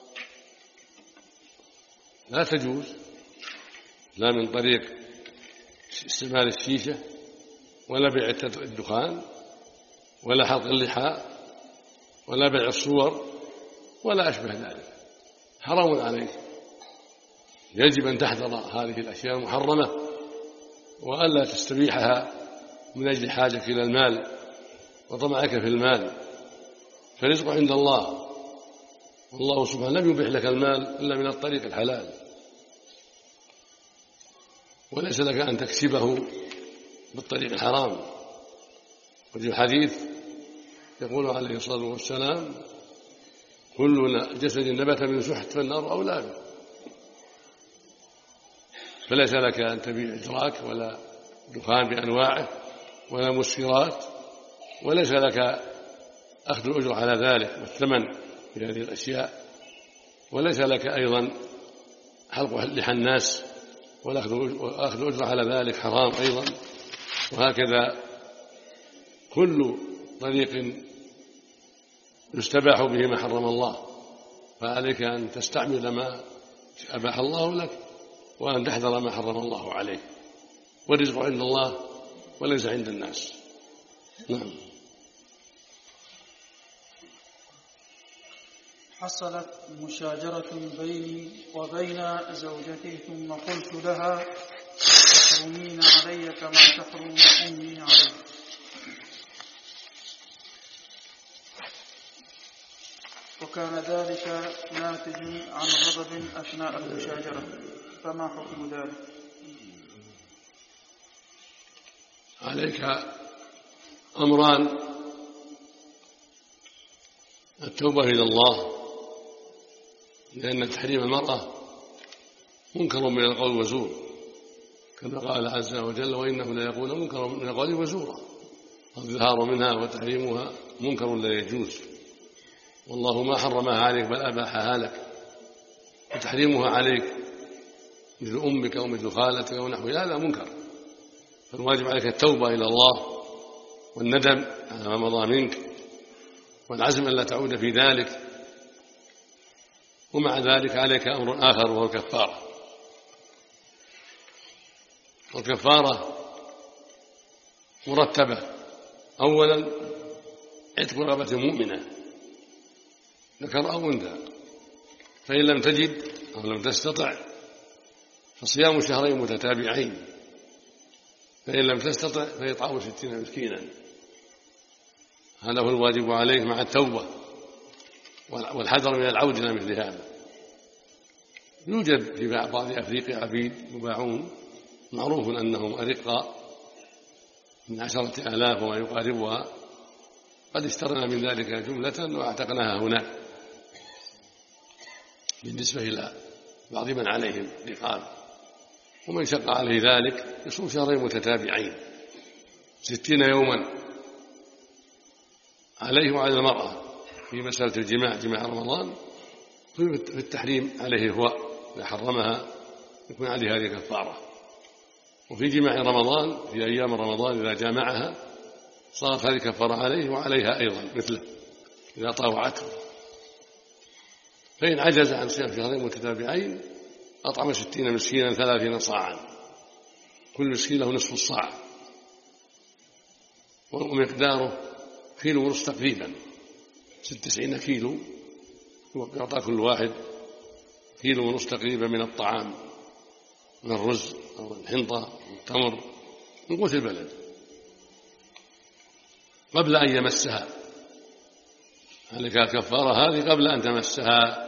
Speaker 1: لا تجوز، لا من طريق استعمال الشيشة ولا بيع الدخان ولا حلق اللحى ولا بيع الصور ولا أشبه ذلك، حرام عليك. يجب أن تحذر هذه الأشياء المحرمة وألا تستبيحها من أجل حاجة إلى المال وطمعك في المال، فرزق عند الله، والله سبحانه لم يبح لك المال إلا من الطريق الحلال، وليس لك أن تكسبه بالطريق الحرام. وفي الحديث يقول عليه الصلاة والسلام كل جسد نبت من سحت فالنار أولى به. فليس لك أن تبيع إدراك ولا دخان بأنواعه ولا مسكرات، وليس لك أخذ الأجر على ذلك والثمن في هذه الأشياء، وليس لك أيضا حلق لحى الناس ولا أخذ الأجر على ذلك حرام أيضا. وهكذا كل طريق يستباح به ما حرم الله، فعليك أن تستعمل ما أباح الله لك وأن تحذر ما حرم الله عليك، والرزق عند الله وليس عند الناس. نعم.
Speaker 4: حصلت مشاجرة بيني وبين زوجتي ثم قلت لها تحرمين علي كما تحرم أمي علي، وكان ذلك ناتج عن غضب أثناء المشاجرة، فما حكم ذلك؟
Speaker 1: عليك أمران: التوبة إلى الله، لأن تحريم المرأة منكر من القول وزور، كما قال عز وجل وإنه ليقول منكر من القول وزورا، الظهار منها وتحريمها منكر لا يجوز، والله ما حرمها عليك بل أباحها لك، وتحريمها عليك مثل أمك أو مثل خالتك أو نحو هذا منكر. فالواجب عليك التوبة إلى الله والندم على ما مضى منك والعزم أن لا تعود في ذلك. ومع ذلك عليك أمر آخر وهو الكفارة. والكفارة مرتبة: أولا عتق رقبة مؤمنة ذكر أو أنثى، فإن لم تجد أو لم تستطع فصيام شهرين متتابعين، فإن لم تستطع فإطعام 60 مسكينا. هذا هو الواجب عليك مع التوبة والحذر من العودة إلى مثل هذا. يوجد في بعض أفريقيا عبيد مباعون معروف أنهم أرقاء من 10,000 وما يقاربها، قد اشترنا من ذلك جملة واعتقناها هناك بالنسبة إلى بعض من عليهم رقاب. ومن شق عليه ذلك يصوم شهرين متتابعين 60 يوما عليه وعلى المرأة في مسألة الجماع، جماع رمضان. في التحريم عليه هو إذا حرمها يكون عليه هذه كفارة، وفي جماع رمضان في أيام رمضان إذا جامعها صارت هذه كفارة عليه وعليها أيضا مثله إذا طاوعته. فإن عجز عن صيام شهرين متتابعين أطعم 60 مسكينا 30 صاعا، كل مسكين له نصف الصاع، ومقداره كيلو ونصف تقريبا 96 كيلو، يعطى كل واحد كيلو ونصف تقريبا من الطعام، من الرز أو الحنطة أو التمر من قوت البلد قبل أن يمسها. هذه الكفارة هذه قبل أن تمسها.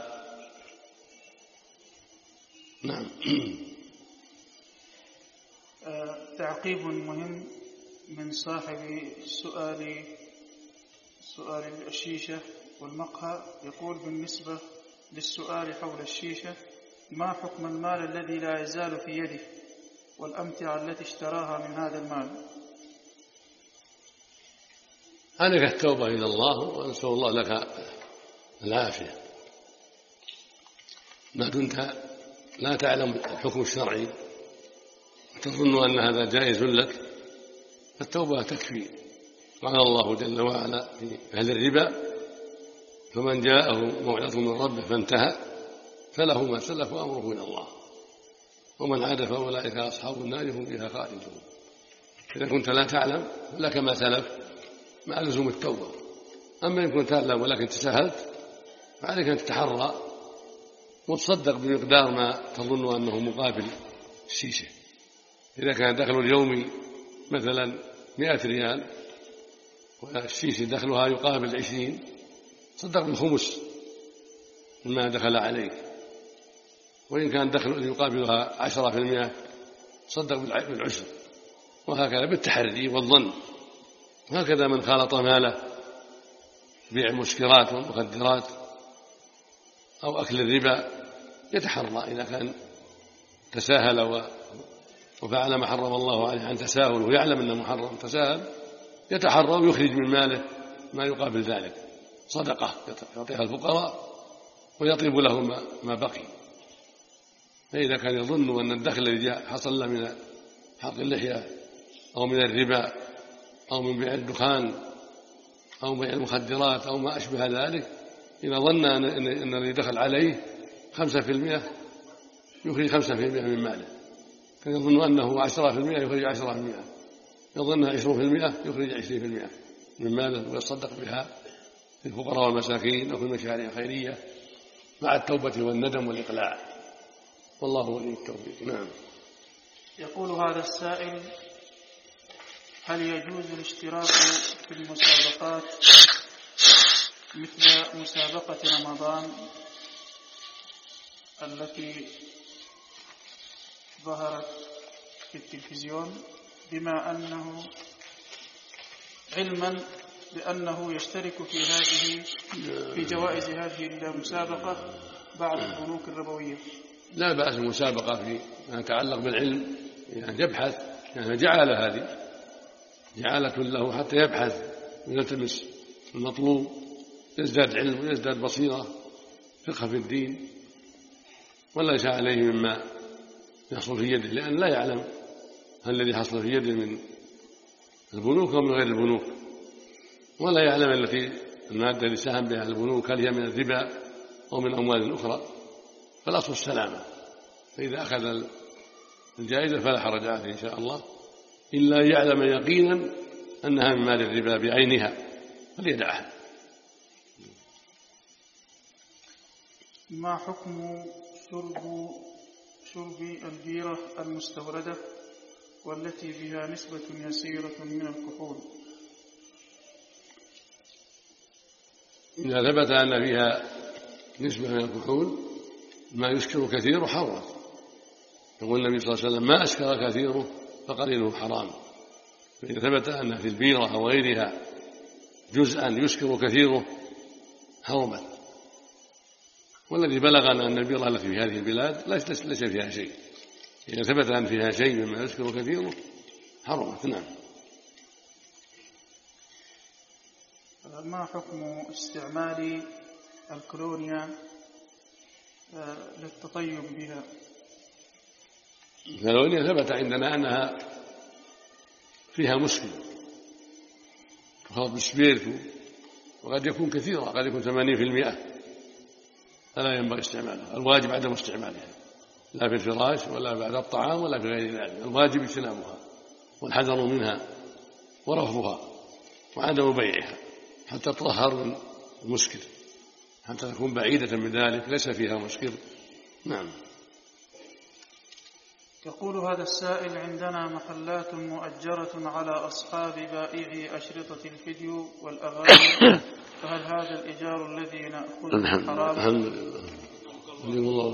Speaker 1: نعم.
Speaker 4: تعقيب مهم من صاحب سؤال الشيشة والمقهى، يقول بالنسبة للسؤال حول الشيشة: ما حكم المال الذي لا يزال في يده والأمتعة التي اشتراها من هذا المال؟
Speaker 1: عليك التوبة إلى الله، ونسأل الله لك العافية. ما كنت لا تعلم الحكم الشرعي تظن أن هذا جائز لك، فالتوبة تكفي. قال الله جل وعلا في أهل الربا: فمن جاءه موعظة من ربه فانتهى فله ما سلف وأمره إلى الله ومن عاد فأولئك أصحاب النار هم فيها خالدون. إذا كنت لا تعلم لك ما سلف مع لزوم التوبة. أما إن كنت تعلم ولكن تساهلت فعليك أن تتحرى وتصدق بمقدار ما تظن أنه مقابل الشيشة. إذا كان دخل اليومي مثلا 100 ريال والشيشة دخلها يقابل 20، تصدق بالخمس مما دخل عليك. وإن كان دخل يقابلها 10% تصدق بالعشر، وهكذا بالتحري والظن. وهكذا من خالط ماله بيع مسكرات ومخدرات أو أكل الربا يتحرى إذا كان تساهل وفعل ما حرم الله عليه عن تساهل ويعلم أنه محرم تساهل، يتحرى ويخرج من ماله ما يقابل ذلك صدقة يعطيها الفقراء ويطيب له ما بقي. فإذا كان يظن أن الدخل الذي حصل له من حق اللحية أو من الربا أو من بيع الدخان أو بيع المخدرات أو ما أشبه ذلك، إذا ظن أن الذي دخل عليه 5% يخرج 5% من ماله، كان يظن أنه 10% يخرج 10%، يظن 20% يخرج 20% من ماله ويصدق بها في الفقراء والمساكين أو في المشاريع الخيرية مع التوبة والندم والإقلاع، والله ولي التوفيق. نعم.
Speaker 4: يقول هذا السائل: هل يجوز الاشتراك في المسابقات مثل مسابقة رمضان التي ظهرت في التلفزيون، بما أنه علما بأنه يشترك في جوائز هذه المسابقة بعض البنوك الربوية؟
Speaker 1: لا بأس المسابقة في ما يتعلق بالعلم، يعني يبحث، يعني جعالة هذه جعالة له حتى يبحث ويلتمس المطلوب، يزداد علم ويزداد بصيرة فقه في الدين، ولا يشاء عليه مما يحصل في يده، لأن لا يعلم هل الذي حصل في يده من البنوك أو من غير البنوك، ولا يعلم المادة اللي ساهم بها البنوك هل هي من الربا أو من أموال أخرى، فالأصل السلامة. فإذا أخذ الجائزة فلا حرج عليه إن شاء الله، إلا يعلم يقينا أنها من مال الربا بعينها فليدعها.
Speaker 4: ما حكم شرب البيرة المستوردة والتي فيها نسبة يسيرة من الكحول؟
Speaker 1: إذا ثبت أن فيها نسبة من الكحول ما يسكر كثيره حرام. يقول النبي صلى الله عليه وسلم: ما أسكر كثيره فقليله حرام. فإذا ثبت أن في البيرة أو غيرها جزءا يسكر كثيره حرمت. والذي بلغنا أن البيرة التي في هذه البلاد ليس فيها شيء. إذا ثبت أن فيها شيء مما يسكر كثيره حرمت. نعم.
Speaker 4: ما حكم استعمال الكولونيا للتطيب بها؟
Speaker 1: الكولونيا ثبت عندنا أنها فيها مسكر، تخلط بالسبيرتو، وقد يكون كثيرا، قد يكون 80%، فلا ينبغي استعمالها. الواجب عدم استعمالها، لا في الفراش ولا بعد الطعام ولا في غير ذلك. الواجب اجتنابها والحذر منها ورفضها وعدم بيعها حتى تطهر من المسكر، حتى تكون بعيدة من ذلك ليس فيها مسكر. نعم.
Speaker 4: يقول هذا السائل: عندنا محلات مؤجرة على أصحاب بائعي أشرطة الفيديو والأغاني، فهل هذا الإيجار الذي نأخذه حرام؟
Speaker 1: الحمد لله.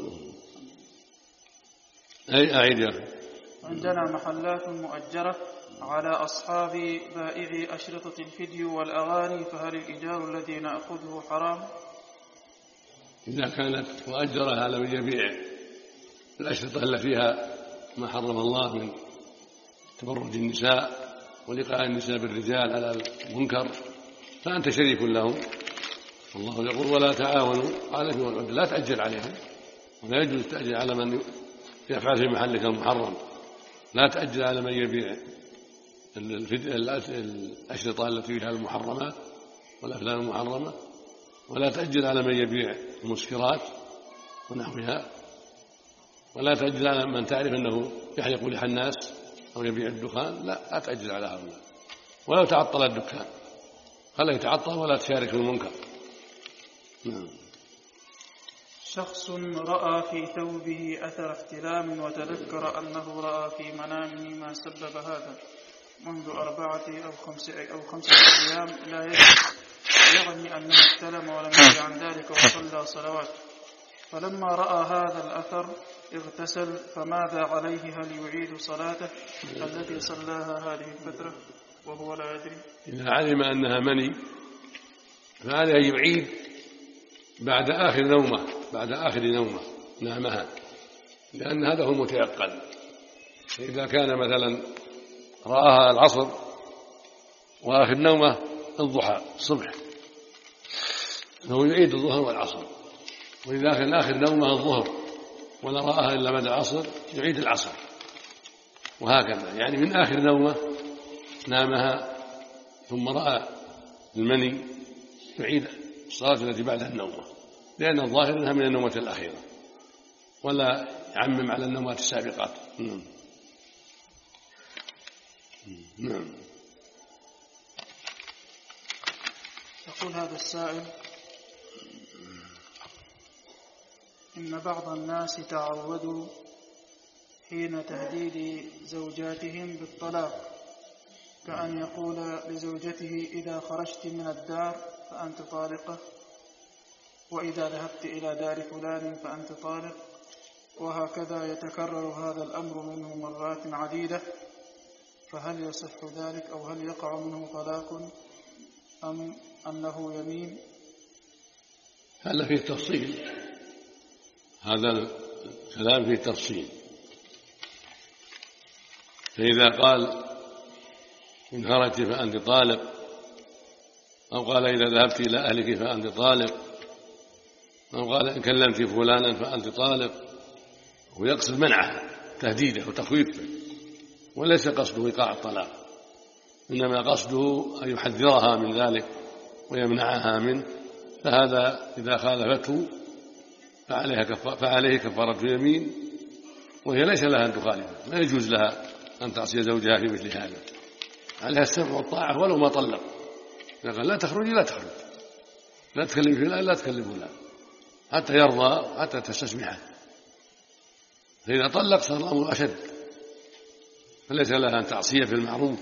Speaker 1: أي أعيد يا أخي.
Speaker 4: عندنا محلات مؤجرة على أصحاب بائعي أشرطة الفيديو والأغاني، فهل الإيجار الذي نأخذه حرام؟
Speaker 1: إذا كانت مؤجرة على من يبيع الأشرطة التي فيها ما حرم الله من تبرج النساء ولقاء النساء بالرجال على المنكر فأنت شريك لهم. الله يقول: ولا تعاونوا على الإثم والعدوان. لا تأجر عليهم، ولا يجوز تأجر على من يفعل في محلك المحرم. لا تأجر على من يبيع الأشرطة التي فيها المحرمات والأفلام المحرمة، ولا تأجر على من يبيع المسكرات ونحوها، ولا تأجر على من تعرف أنه يحلق لحى الناس أو يبيع الدخان. لا تأجر على هؤلاء. ولو تعطل الدكان خليه يتعطل ولا تشارك في المنكر.
Speaker 4: شخص رأى في ثوبه أثر احتلام وتذكر أنه رأى في منامه ما سبب هذا منذ 4 أو 5 أيام لا يجلس، يعني أنه احتلم ولم يدري عن ذلك وصلى صلوات، فلما رأى هذا الأثر اغتسل، فماذا عليه؟ هل يعيد صلاته التي صلاها هذه الفترة وهو لا يدري؟
Speaker 1: إذا علم أنها مني فعليه أن يعيد بعد آخر نومة نامها، لأن هذا هو المتيقن. إذا كان مثلا رآها العصر وآخر نومة الضحى الصبح فهو يعيد الظهر والعصر، وإذا كان آخر نومة الظهر ولا رآها إلا بعد العصر يعيد العصر، وهكذا. يعني من آخر نومة نامها ثم رأى المني يعيد الصلاة التي بعد النومة، لأن الظاهر أنها من النومة الأخيرة، ولا يعمم على النومات السابقات. نعم.
Speaker 4: يقول هذا السائل: إن بعض الناس تعودوا حين تهديد زوجاتهم بالطلاق، كأن يقول لزوجته: إذا خرجت من الدار فأنت طالقة، وإذا ذهبت إلى دار فلان فأنت طالق، وهكذا يتكرر هذا الأمر منه مرات عديدة، فهل يصح ذلك أو هل يقع منه طلاق أم أنه يمين؟
Speaker 1: هذا فيه تفصيل، هذا الكلام فيه تفصيل. فإذا قال: إن خرجت فأنت طالق، أو قال: إذا ذهبت إلى أهلك فأنت طالق، أو قال: إن كلمت فلانا فأنت طالق، ويقصد منعها تهديده وتخويفه، وليس قصده إيقاع الطلاق، إنما قصده أن يحذرها من ذلك ويمنعها منه، فهذا إذا خالفته فعليه كفارة يمين، وهي ليس لها أن تخالفه، لا يجوز لها أن تعصي زوجها في مثل هذا، عليها السمع والطاعة ولو ما طلق. قال: لا تخرجي لا تخرج، لا تكلم فلان لا تكلم فلان، حتى يرضى، حتى تستسمحه. فإذا طلق صار الأمر أشد، فليس لها أن تعصيه في المعروف.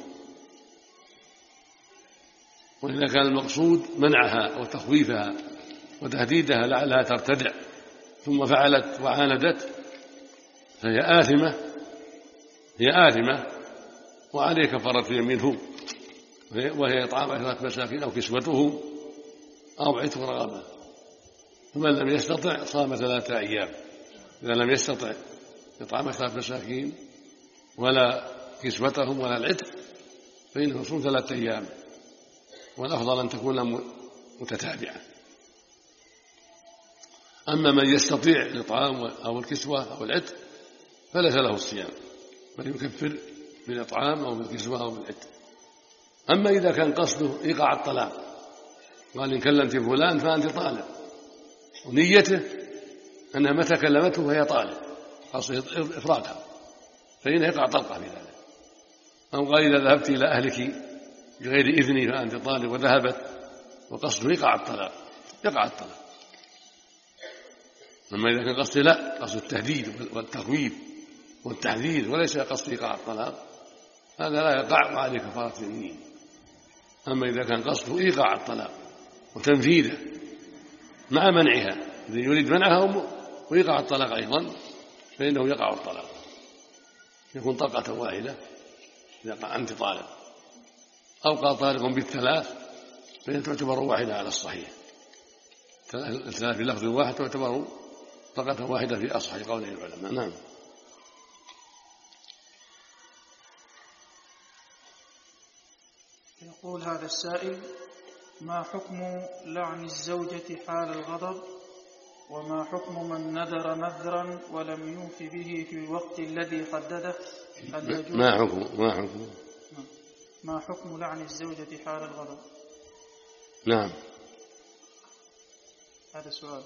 Speaker 1: وإذا كان المقصود منعها أو تخويفها وتهديدها لعلها ترتدع ثم فعلت وعاندت فهي آثمة وعليه كفارة يمين هو، وهي إطعام 10 مساكين أو كسوتهم أو عتق رقبة. فمن لم يستطع صام 3 أيام. إذا لم يستطع إطعام 10 مساكين ولا كسوتهم ولا العتق فإنه يصوم 3 أيام، والأفضل أن تكون متتابعة. أما من يستطيع الإطعام أو الكسوة أو العتق فليس له الصيام، بل يكفر بالإطعام أو بالكسوة أو بالعتق. أما إذا كان قصده إيقاع الطلاق، قال: إن كلمت فلان فأنت طالق، ونيته أنها متى كلمته فهي طالق، قصده إفرادها، فإن يقع طلقة في ذلك. أو قال: إذا ذهبت إلى أهلك بغير إذني فأنت طالق، وذهبت وقصده يقع الطلاق، يقع الطلاق. أما إذا كان قصده لا، قصد التهديد والتخويف والتحذير وليس قصد إيقاع الطلاق هذا لا يقع وعليه كفارة يمين. أما إذا كان قصده إيقاع الطلاق وتنفيذه مع منعها، إذا يريد منعها وإيقاع الطلاق أيضا فإنه يقع الطلاق، يكون طلقة واحدة إذا أنت طالق، أو قال طالق بالثلاث فإن تعتبر واحدة على الصحيح، الثلاث في لفظ واحد تعتبر طلقة واحدة في أصح قولي العلماء. نعم.
Speaker 4: يقول هذا السائل: ما حكم لعن الزوجة حال الغضب؟ وما حكم من نذر نذرا ولم يوف به في الوقت الذي حدده؟ ما حكم لعن الزوجة حال الغضب؟
Speaker 1: نعم.
Speaker 4: هذا سؤال.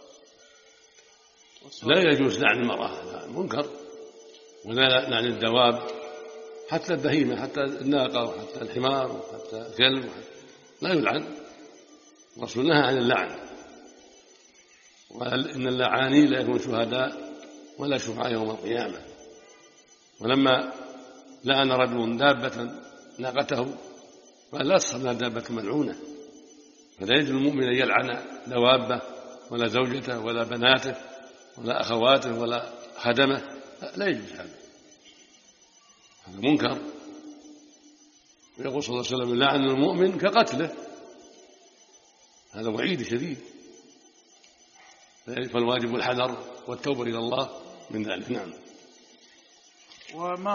Speaker 1: لا يجوز لعن المرأة منكر، ولا لعن الدواب حتى البهيمة، حتى الناقة وحتى الحمار وحتى الكلب لا يلعن. الرسول نهى عن اللعن، وقال إن اللعانين لا يكون شهداء ولا شفعاء يوم القيامة. ولما لعن رجل دابة ناقته قال لا تصحبنا دابة ملعونة، فلا يجوز المؤمن أن يلعن دوابه ولا زوجته ولا بناته ولا أخواته ولا خدمه، لا يجوز هذا منكر. ويقول صلى الله عليه وسلم: لعن المؤمن كقتله، هذا وعيد شديد، فالواجب الحذر والتوبة إلى الله من ذلك. نعم.
Speaker 4: وما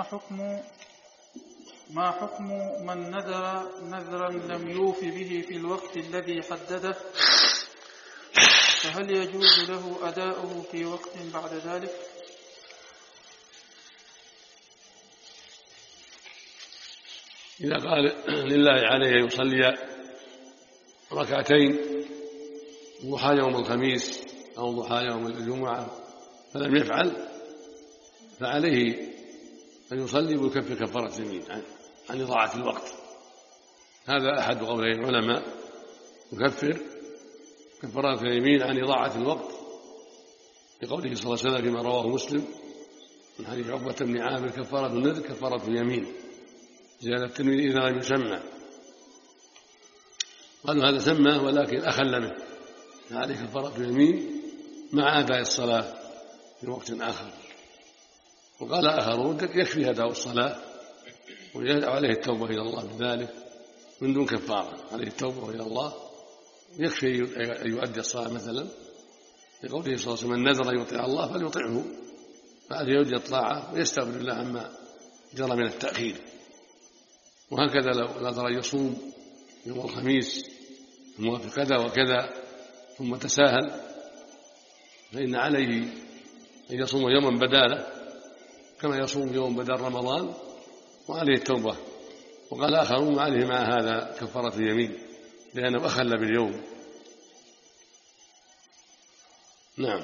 Speaker 4: حكم من نذر نذرا لم يوف به في الوقت الذي حدده؟ فهل يجوز له أداؤه في وقت بعد ذلك؟
Speaker 1: إذا قال لله عليه يصلي ركعتين ضحى يوم الخميس أو ضحى يوم الجمعة فلم يفعل، فعليه أن يصلي ويكفر كفارة يمين عن إضاعة الوقت. هذا أحد قولي العلماء، يكفر كفارة اليمين عن إضاعة الوقت، لقوله صلى الله عليه وسلم فيما رواه مسلم من حديث عقبة بن عامر: كفارة النذر كفارة اليمين، زيادة الترمذي إذا لم يسمى. قالوا هذا سماه ولكن أخل به، فعليه كفارة اليمين مع أداء الصلاة في وقت آخر. وقال آخرون يكفي أداء الصلاة وعليه التوبة إلى الله بذلك من دون كفارة، عليه التوبة إلى الله، يكفي أن يؤدي الصلاة مثلا، لقوله صلى الله عليه وسلم: من نذر أن يطيع الله فليطيعه، بعد يؤدي الطاعة ويستغفر الله عما جرى من التأخير. وهكذا لو نذر أن يصوم يوم الخميس الموافق كذا وكذا ثم تساهل فإن عليه أن يصوم يوما بداله كما يصوم يوم بدل رمضان، وعليه التوبة. وقال آخرون عليه مع هذا كفارة اليمين لأنه أخل باليوم. نعم.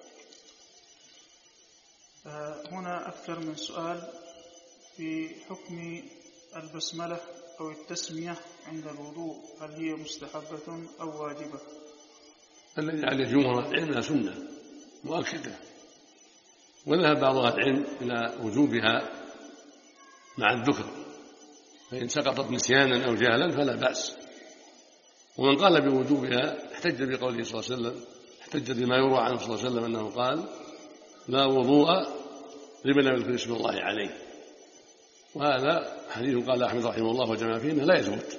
Speaker 4: هنا أكثر من سؤال في حكم البسملة أو التسمية عند الوضوء، هل هي مستحبة أو واجبة؟
Speaker 1: الذي عليه جمهور العلم أنها سنة مؤكدة، وذهب بعض أهل العلم إلى وجوبها مع الذكر، فإن سقطت نسيانا أو جهلا فلا بأس. ومن قال بوجوبها احتج بقوله صلى الله عليه وسلم، احتج بما يروى عنه صلى الله عليه وسلم أنه قال: لا وضوء لمن لم يذكر اسم الله عليه. وهذا حديث قال أحمد رحمه الله وجمع فيه أنه لا يثبت،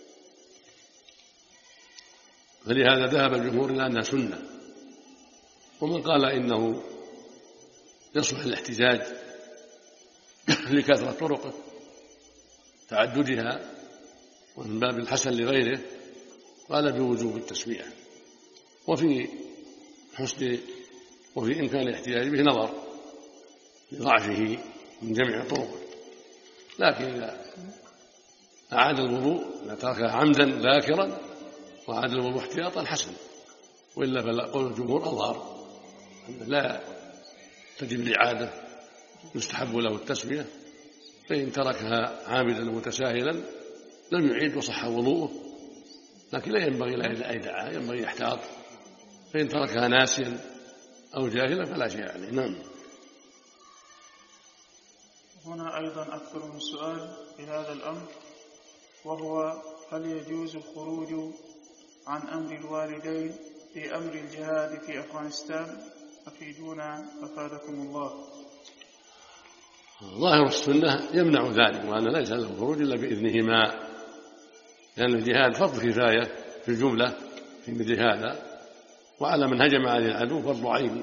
Speaker 1: فلهذا ذهب الجمهور إلى أنها سنة. ومن قال إنه يصلح الاحتجاج لكثرة طرقه تعددها ومن باب الحسن لغيره قال بوجوب التسمية، وفي إمكان الاحتجاج به نظر لضعفه من جميع طرقه. لكن إذا أعاد الوضوء، إذا تركها عمدا ذاكرا وأعاد الوضوء احتياطا حسن، وإلا فقول الجمهور أظهر أنه لا تجب الإعادة، يستحب له التسمية، فإن تركها عامدا ومتساهلا لم يعيد وصح وضوءه، لكن لا ينبغي له أي دعاء، ينبغي يحتاط، فإن تركها ناسيا أو جاهلا فلا شيء عليه. نعم.
Speaker 4: هنا أيضا أكثر من سؤال في هذا الأمر، وهو: هل يجوز الخروج عن أمر الوالدين في أمر الجهاد في أفغانستان؟ أفيدونا أفادكم الله.
Speaker 1: ظاهر السنة يمنع ذلك، وأن ليس له خروج إلا بإذنهما، لأن الجهاد فرض كفاية في الجملة في مثل هذا، وعلى من هجم عليه العدو فرض عين،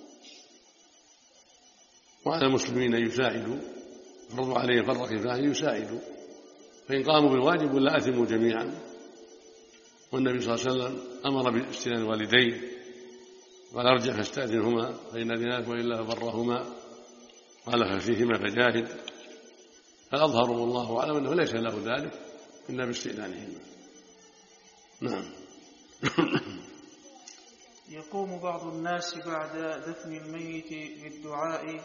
Speaker 1: وعلى المسلمين أن يساعدوا، فرض عليه فرض كفاية يساعدوا، فإن قاموا بالواجب ولا أثموا جميعا. والنبي صلى الله عليه وسلم أمر باستئذان الوالدين، قال: ارجع فاستأذنهما فإن أذناك وإلا برهما، قال: ففيهما فجاهد. فأظهر والله أعلم أنه ليس له ذلك إلا باستئذانهما. نعم.
Speaker 4: يقوم بعض الناس بعد دفن الميت بالدعاء،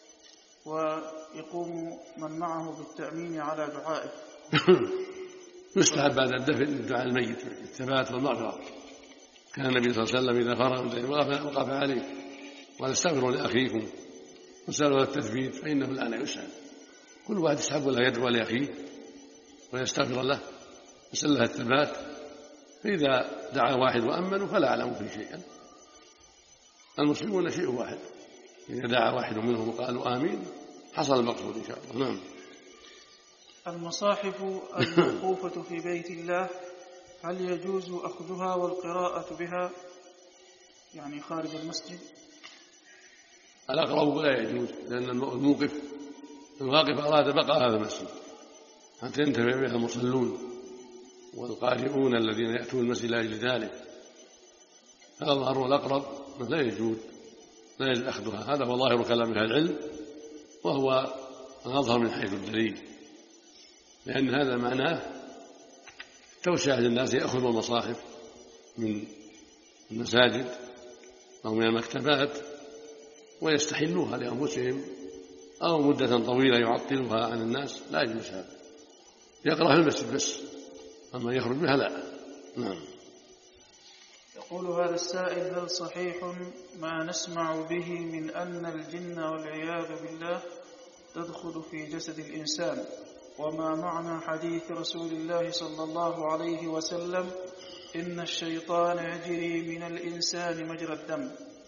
Speaker 4: ويقوم من معه بالتأمين على دعائه.
Speaker 1: يستحب بعد الدفن الدعاء الميت الثبات والمغفرة. كان النبي صلى الله عليه وسلم إذا فرغ من وقف عليه وقال: استغفروا لأخيكم وسألوا التثبيت فإنه الآن يسأل. كل واحد يسحب له يدعو لأخيه ويستغفر له، يسأل له الثبات. فإذا دعا واحد وأمنوا فلا أعلم فيه شيئا. المسلمون شيء واحد، إذا دعا واحد منهم وقالوا آمين حصل المقصود إن شاء الله. نعم.
Speaker 4: المصاحف الموقوفة في بيت الله، هل يجوز أخذها والقراءة بها يعني خارج المسجد؟
Speaker 1: الأقرب لا يجوز، لأن الواقف أراد بقاء هذا المسجد حتى ينتفع بها المصلون والقارئون الذين يأتون المسجد لأجل ذلك. فالأظهر والأقرب لا يجوز أخذها. هذا هو ظاهر كلام أهل العلم، وهو الأظهر من حيث الدليل، لأن هذا معناه توسعة للناس يأخذوا المصاحف من المساجد أو من المكتبات ويستحلوها لأنفسهم، أو مدة طويلة يعطلها عن الناس، لا يجوز هذا. يقرأ في المسجد بس، أما يخرج بها لا. نعم.
Speaker 4: يقول هذا السائل: هل صحيح ما نسمع به من أن الجن والعياذ بالله تدخل في جسد الإنسان؟ وما معنى حديث رسول الله صلى الله عليه وسلم: إن الشيطان يجري من الإنسان مجرى الدم؟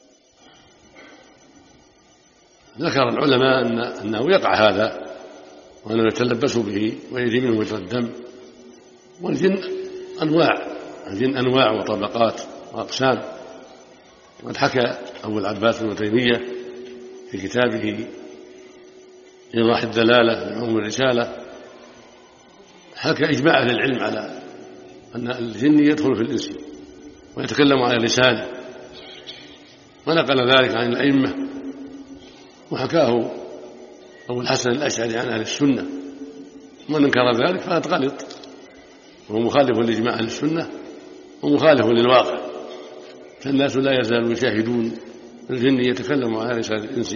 Speaker 1: ذكر العلماء أنه يقع هذا، وأنه يتلبس به ويجري منه مجرى الدم. والجن أنواع وطبقات وأقسام. وقد حكى أبو العباس بن تيمية في كتابه إيضاح الدلالة لعموم الرسالة، حكى إجماع أهل العلم على أن الجن يدخل في الإنس ويتكلم على لسانه، ونقل ذلك عن الأئمة، وحكاه أبو الحسن الأشعري عن أهل السنة. ومن انكر ذلك فقد غلط، وهو مخالف لإجماع أهل السنة ومخالف للواقع. فالناس لا يزالوا يشاهدون الجن يتكلم على لسان الإنس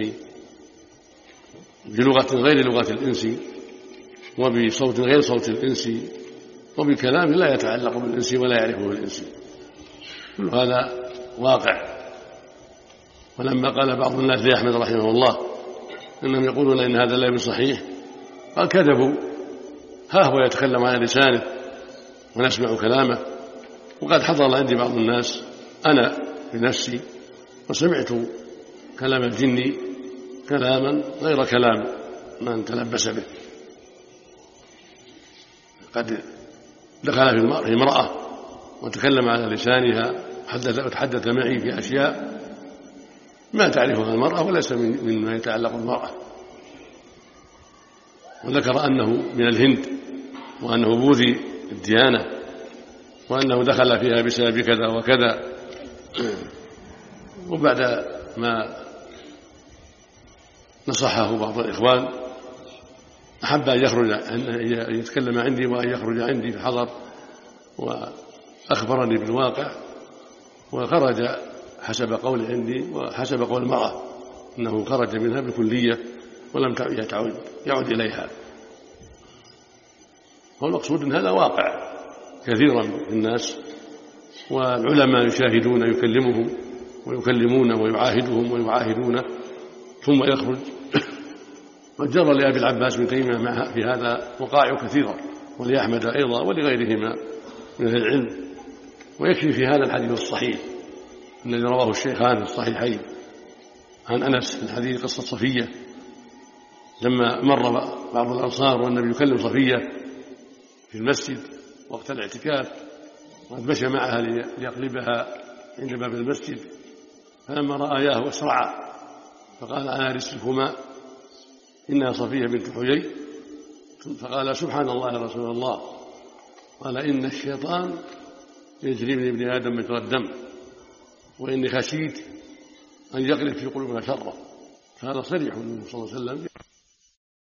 Speaker 1: بلغة غير لغة الإنس، وبصوت غير صوت الإنس، وبكلام لا يتعلق بالإنس ولا يعرفه الإنس. كل هذا واقع. ولما قال بعض الناس لأحمد رحمه الله إنهم يقولون إن هذا لا بصحيح، قال: كذبوا، ها هو يتكلم على لسانه ونسمع كلامه. وقد حضر عندي بعض الناس أنا بنفسي وسمعت كلام الجن كلاما غير كلام من تلبس به. قد دخل في امرأة وتكلم على لسانها وتحدث معي في أشياء ما تعرفها المرأة وليس مما يتعلق بالمرأة. وذكر أنه من الهند، وأنه بوذي الديانة، وأنه دخل فيها بسبب كذا وكذا. وبعد ما نصحه بعض الإخوان أحب أن يخرج، أن يتكلم عندي وأن يخرج عندي في حضر، وأخبرني بالواقع، وخرج حسب قول عندي وحسب قول المرأة أنه خرج منها بالكلية ولم يعد إليها. والمقصود أن هذا واقع كثيرا من الناس، والعلماء يشاهدون يكلمهم ويكلمون ويعاهدهم ويعاهدونه، ثم يخرج وجر لأبي العباس بن تيمية معها في هذا وقائع كثيرة، ولأحمد أيضا ولغيرهما من أهل العلم. ويكفي في هذا الحديث الصحيح الذي رواه الشيخان في الصحيحين عن أنس في الحديث قصة صفية، لما مر بعض الأنصار والنبي يكلم صفية في المسجد وقت الاعتكاف، وقد مشى معها ليقلبها عند باب المسجد، فلما رآياه أسرعا فقال أنا رسلكما إنها صفية بنت حيي، فقال سبحان الله يا رسول الله، قال إن الشيطان يجري من ابن آدم مجرى الدم، وإني خشيت أن يقذف في قلوبنا شره. فهذا صريح النبي صلى الله عليه وسلم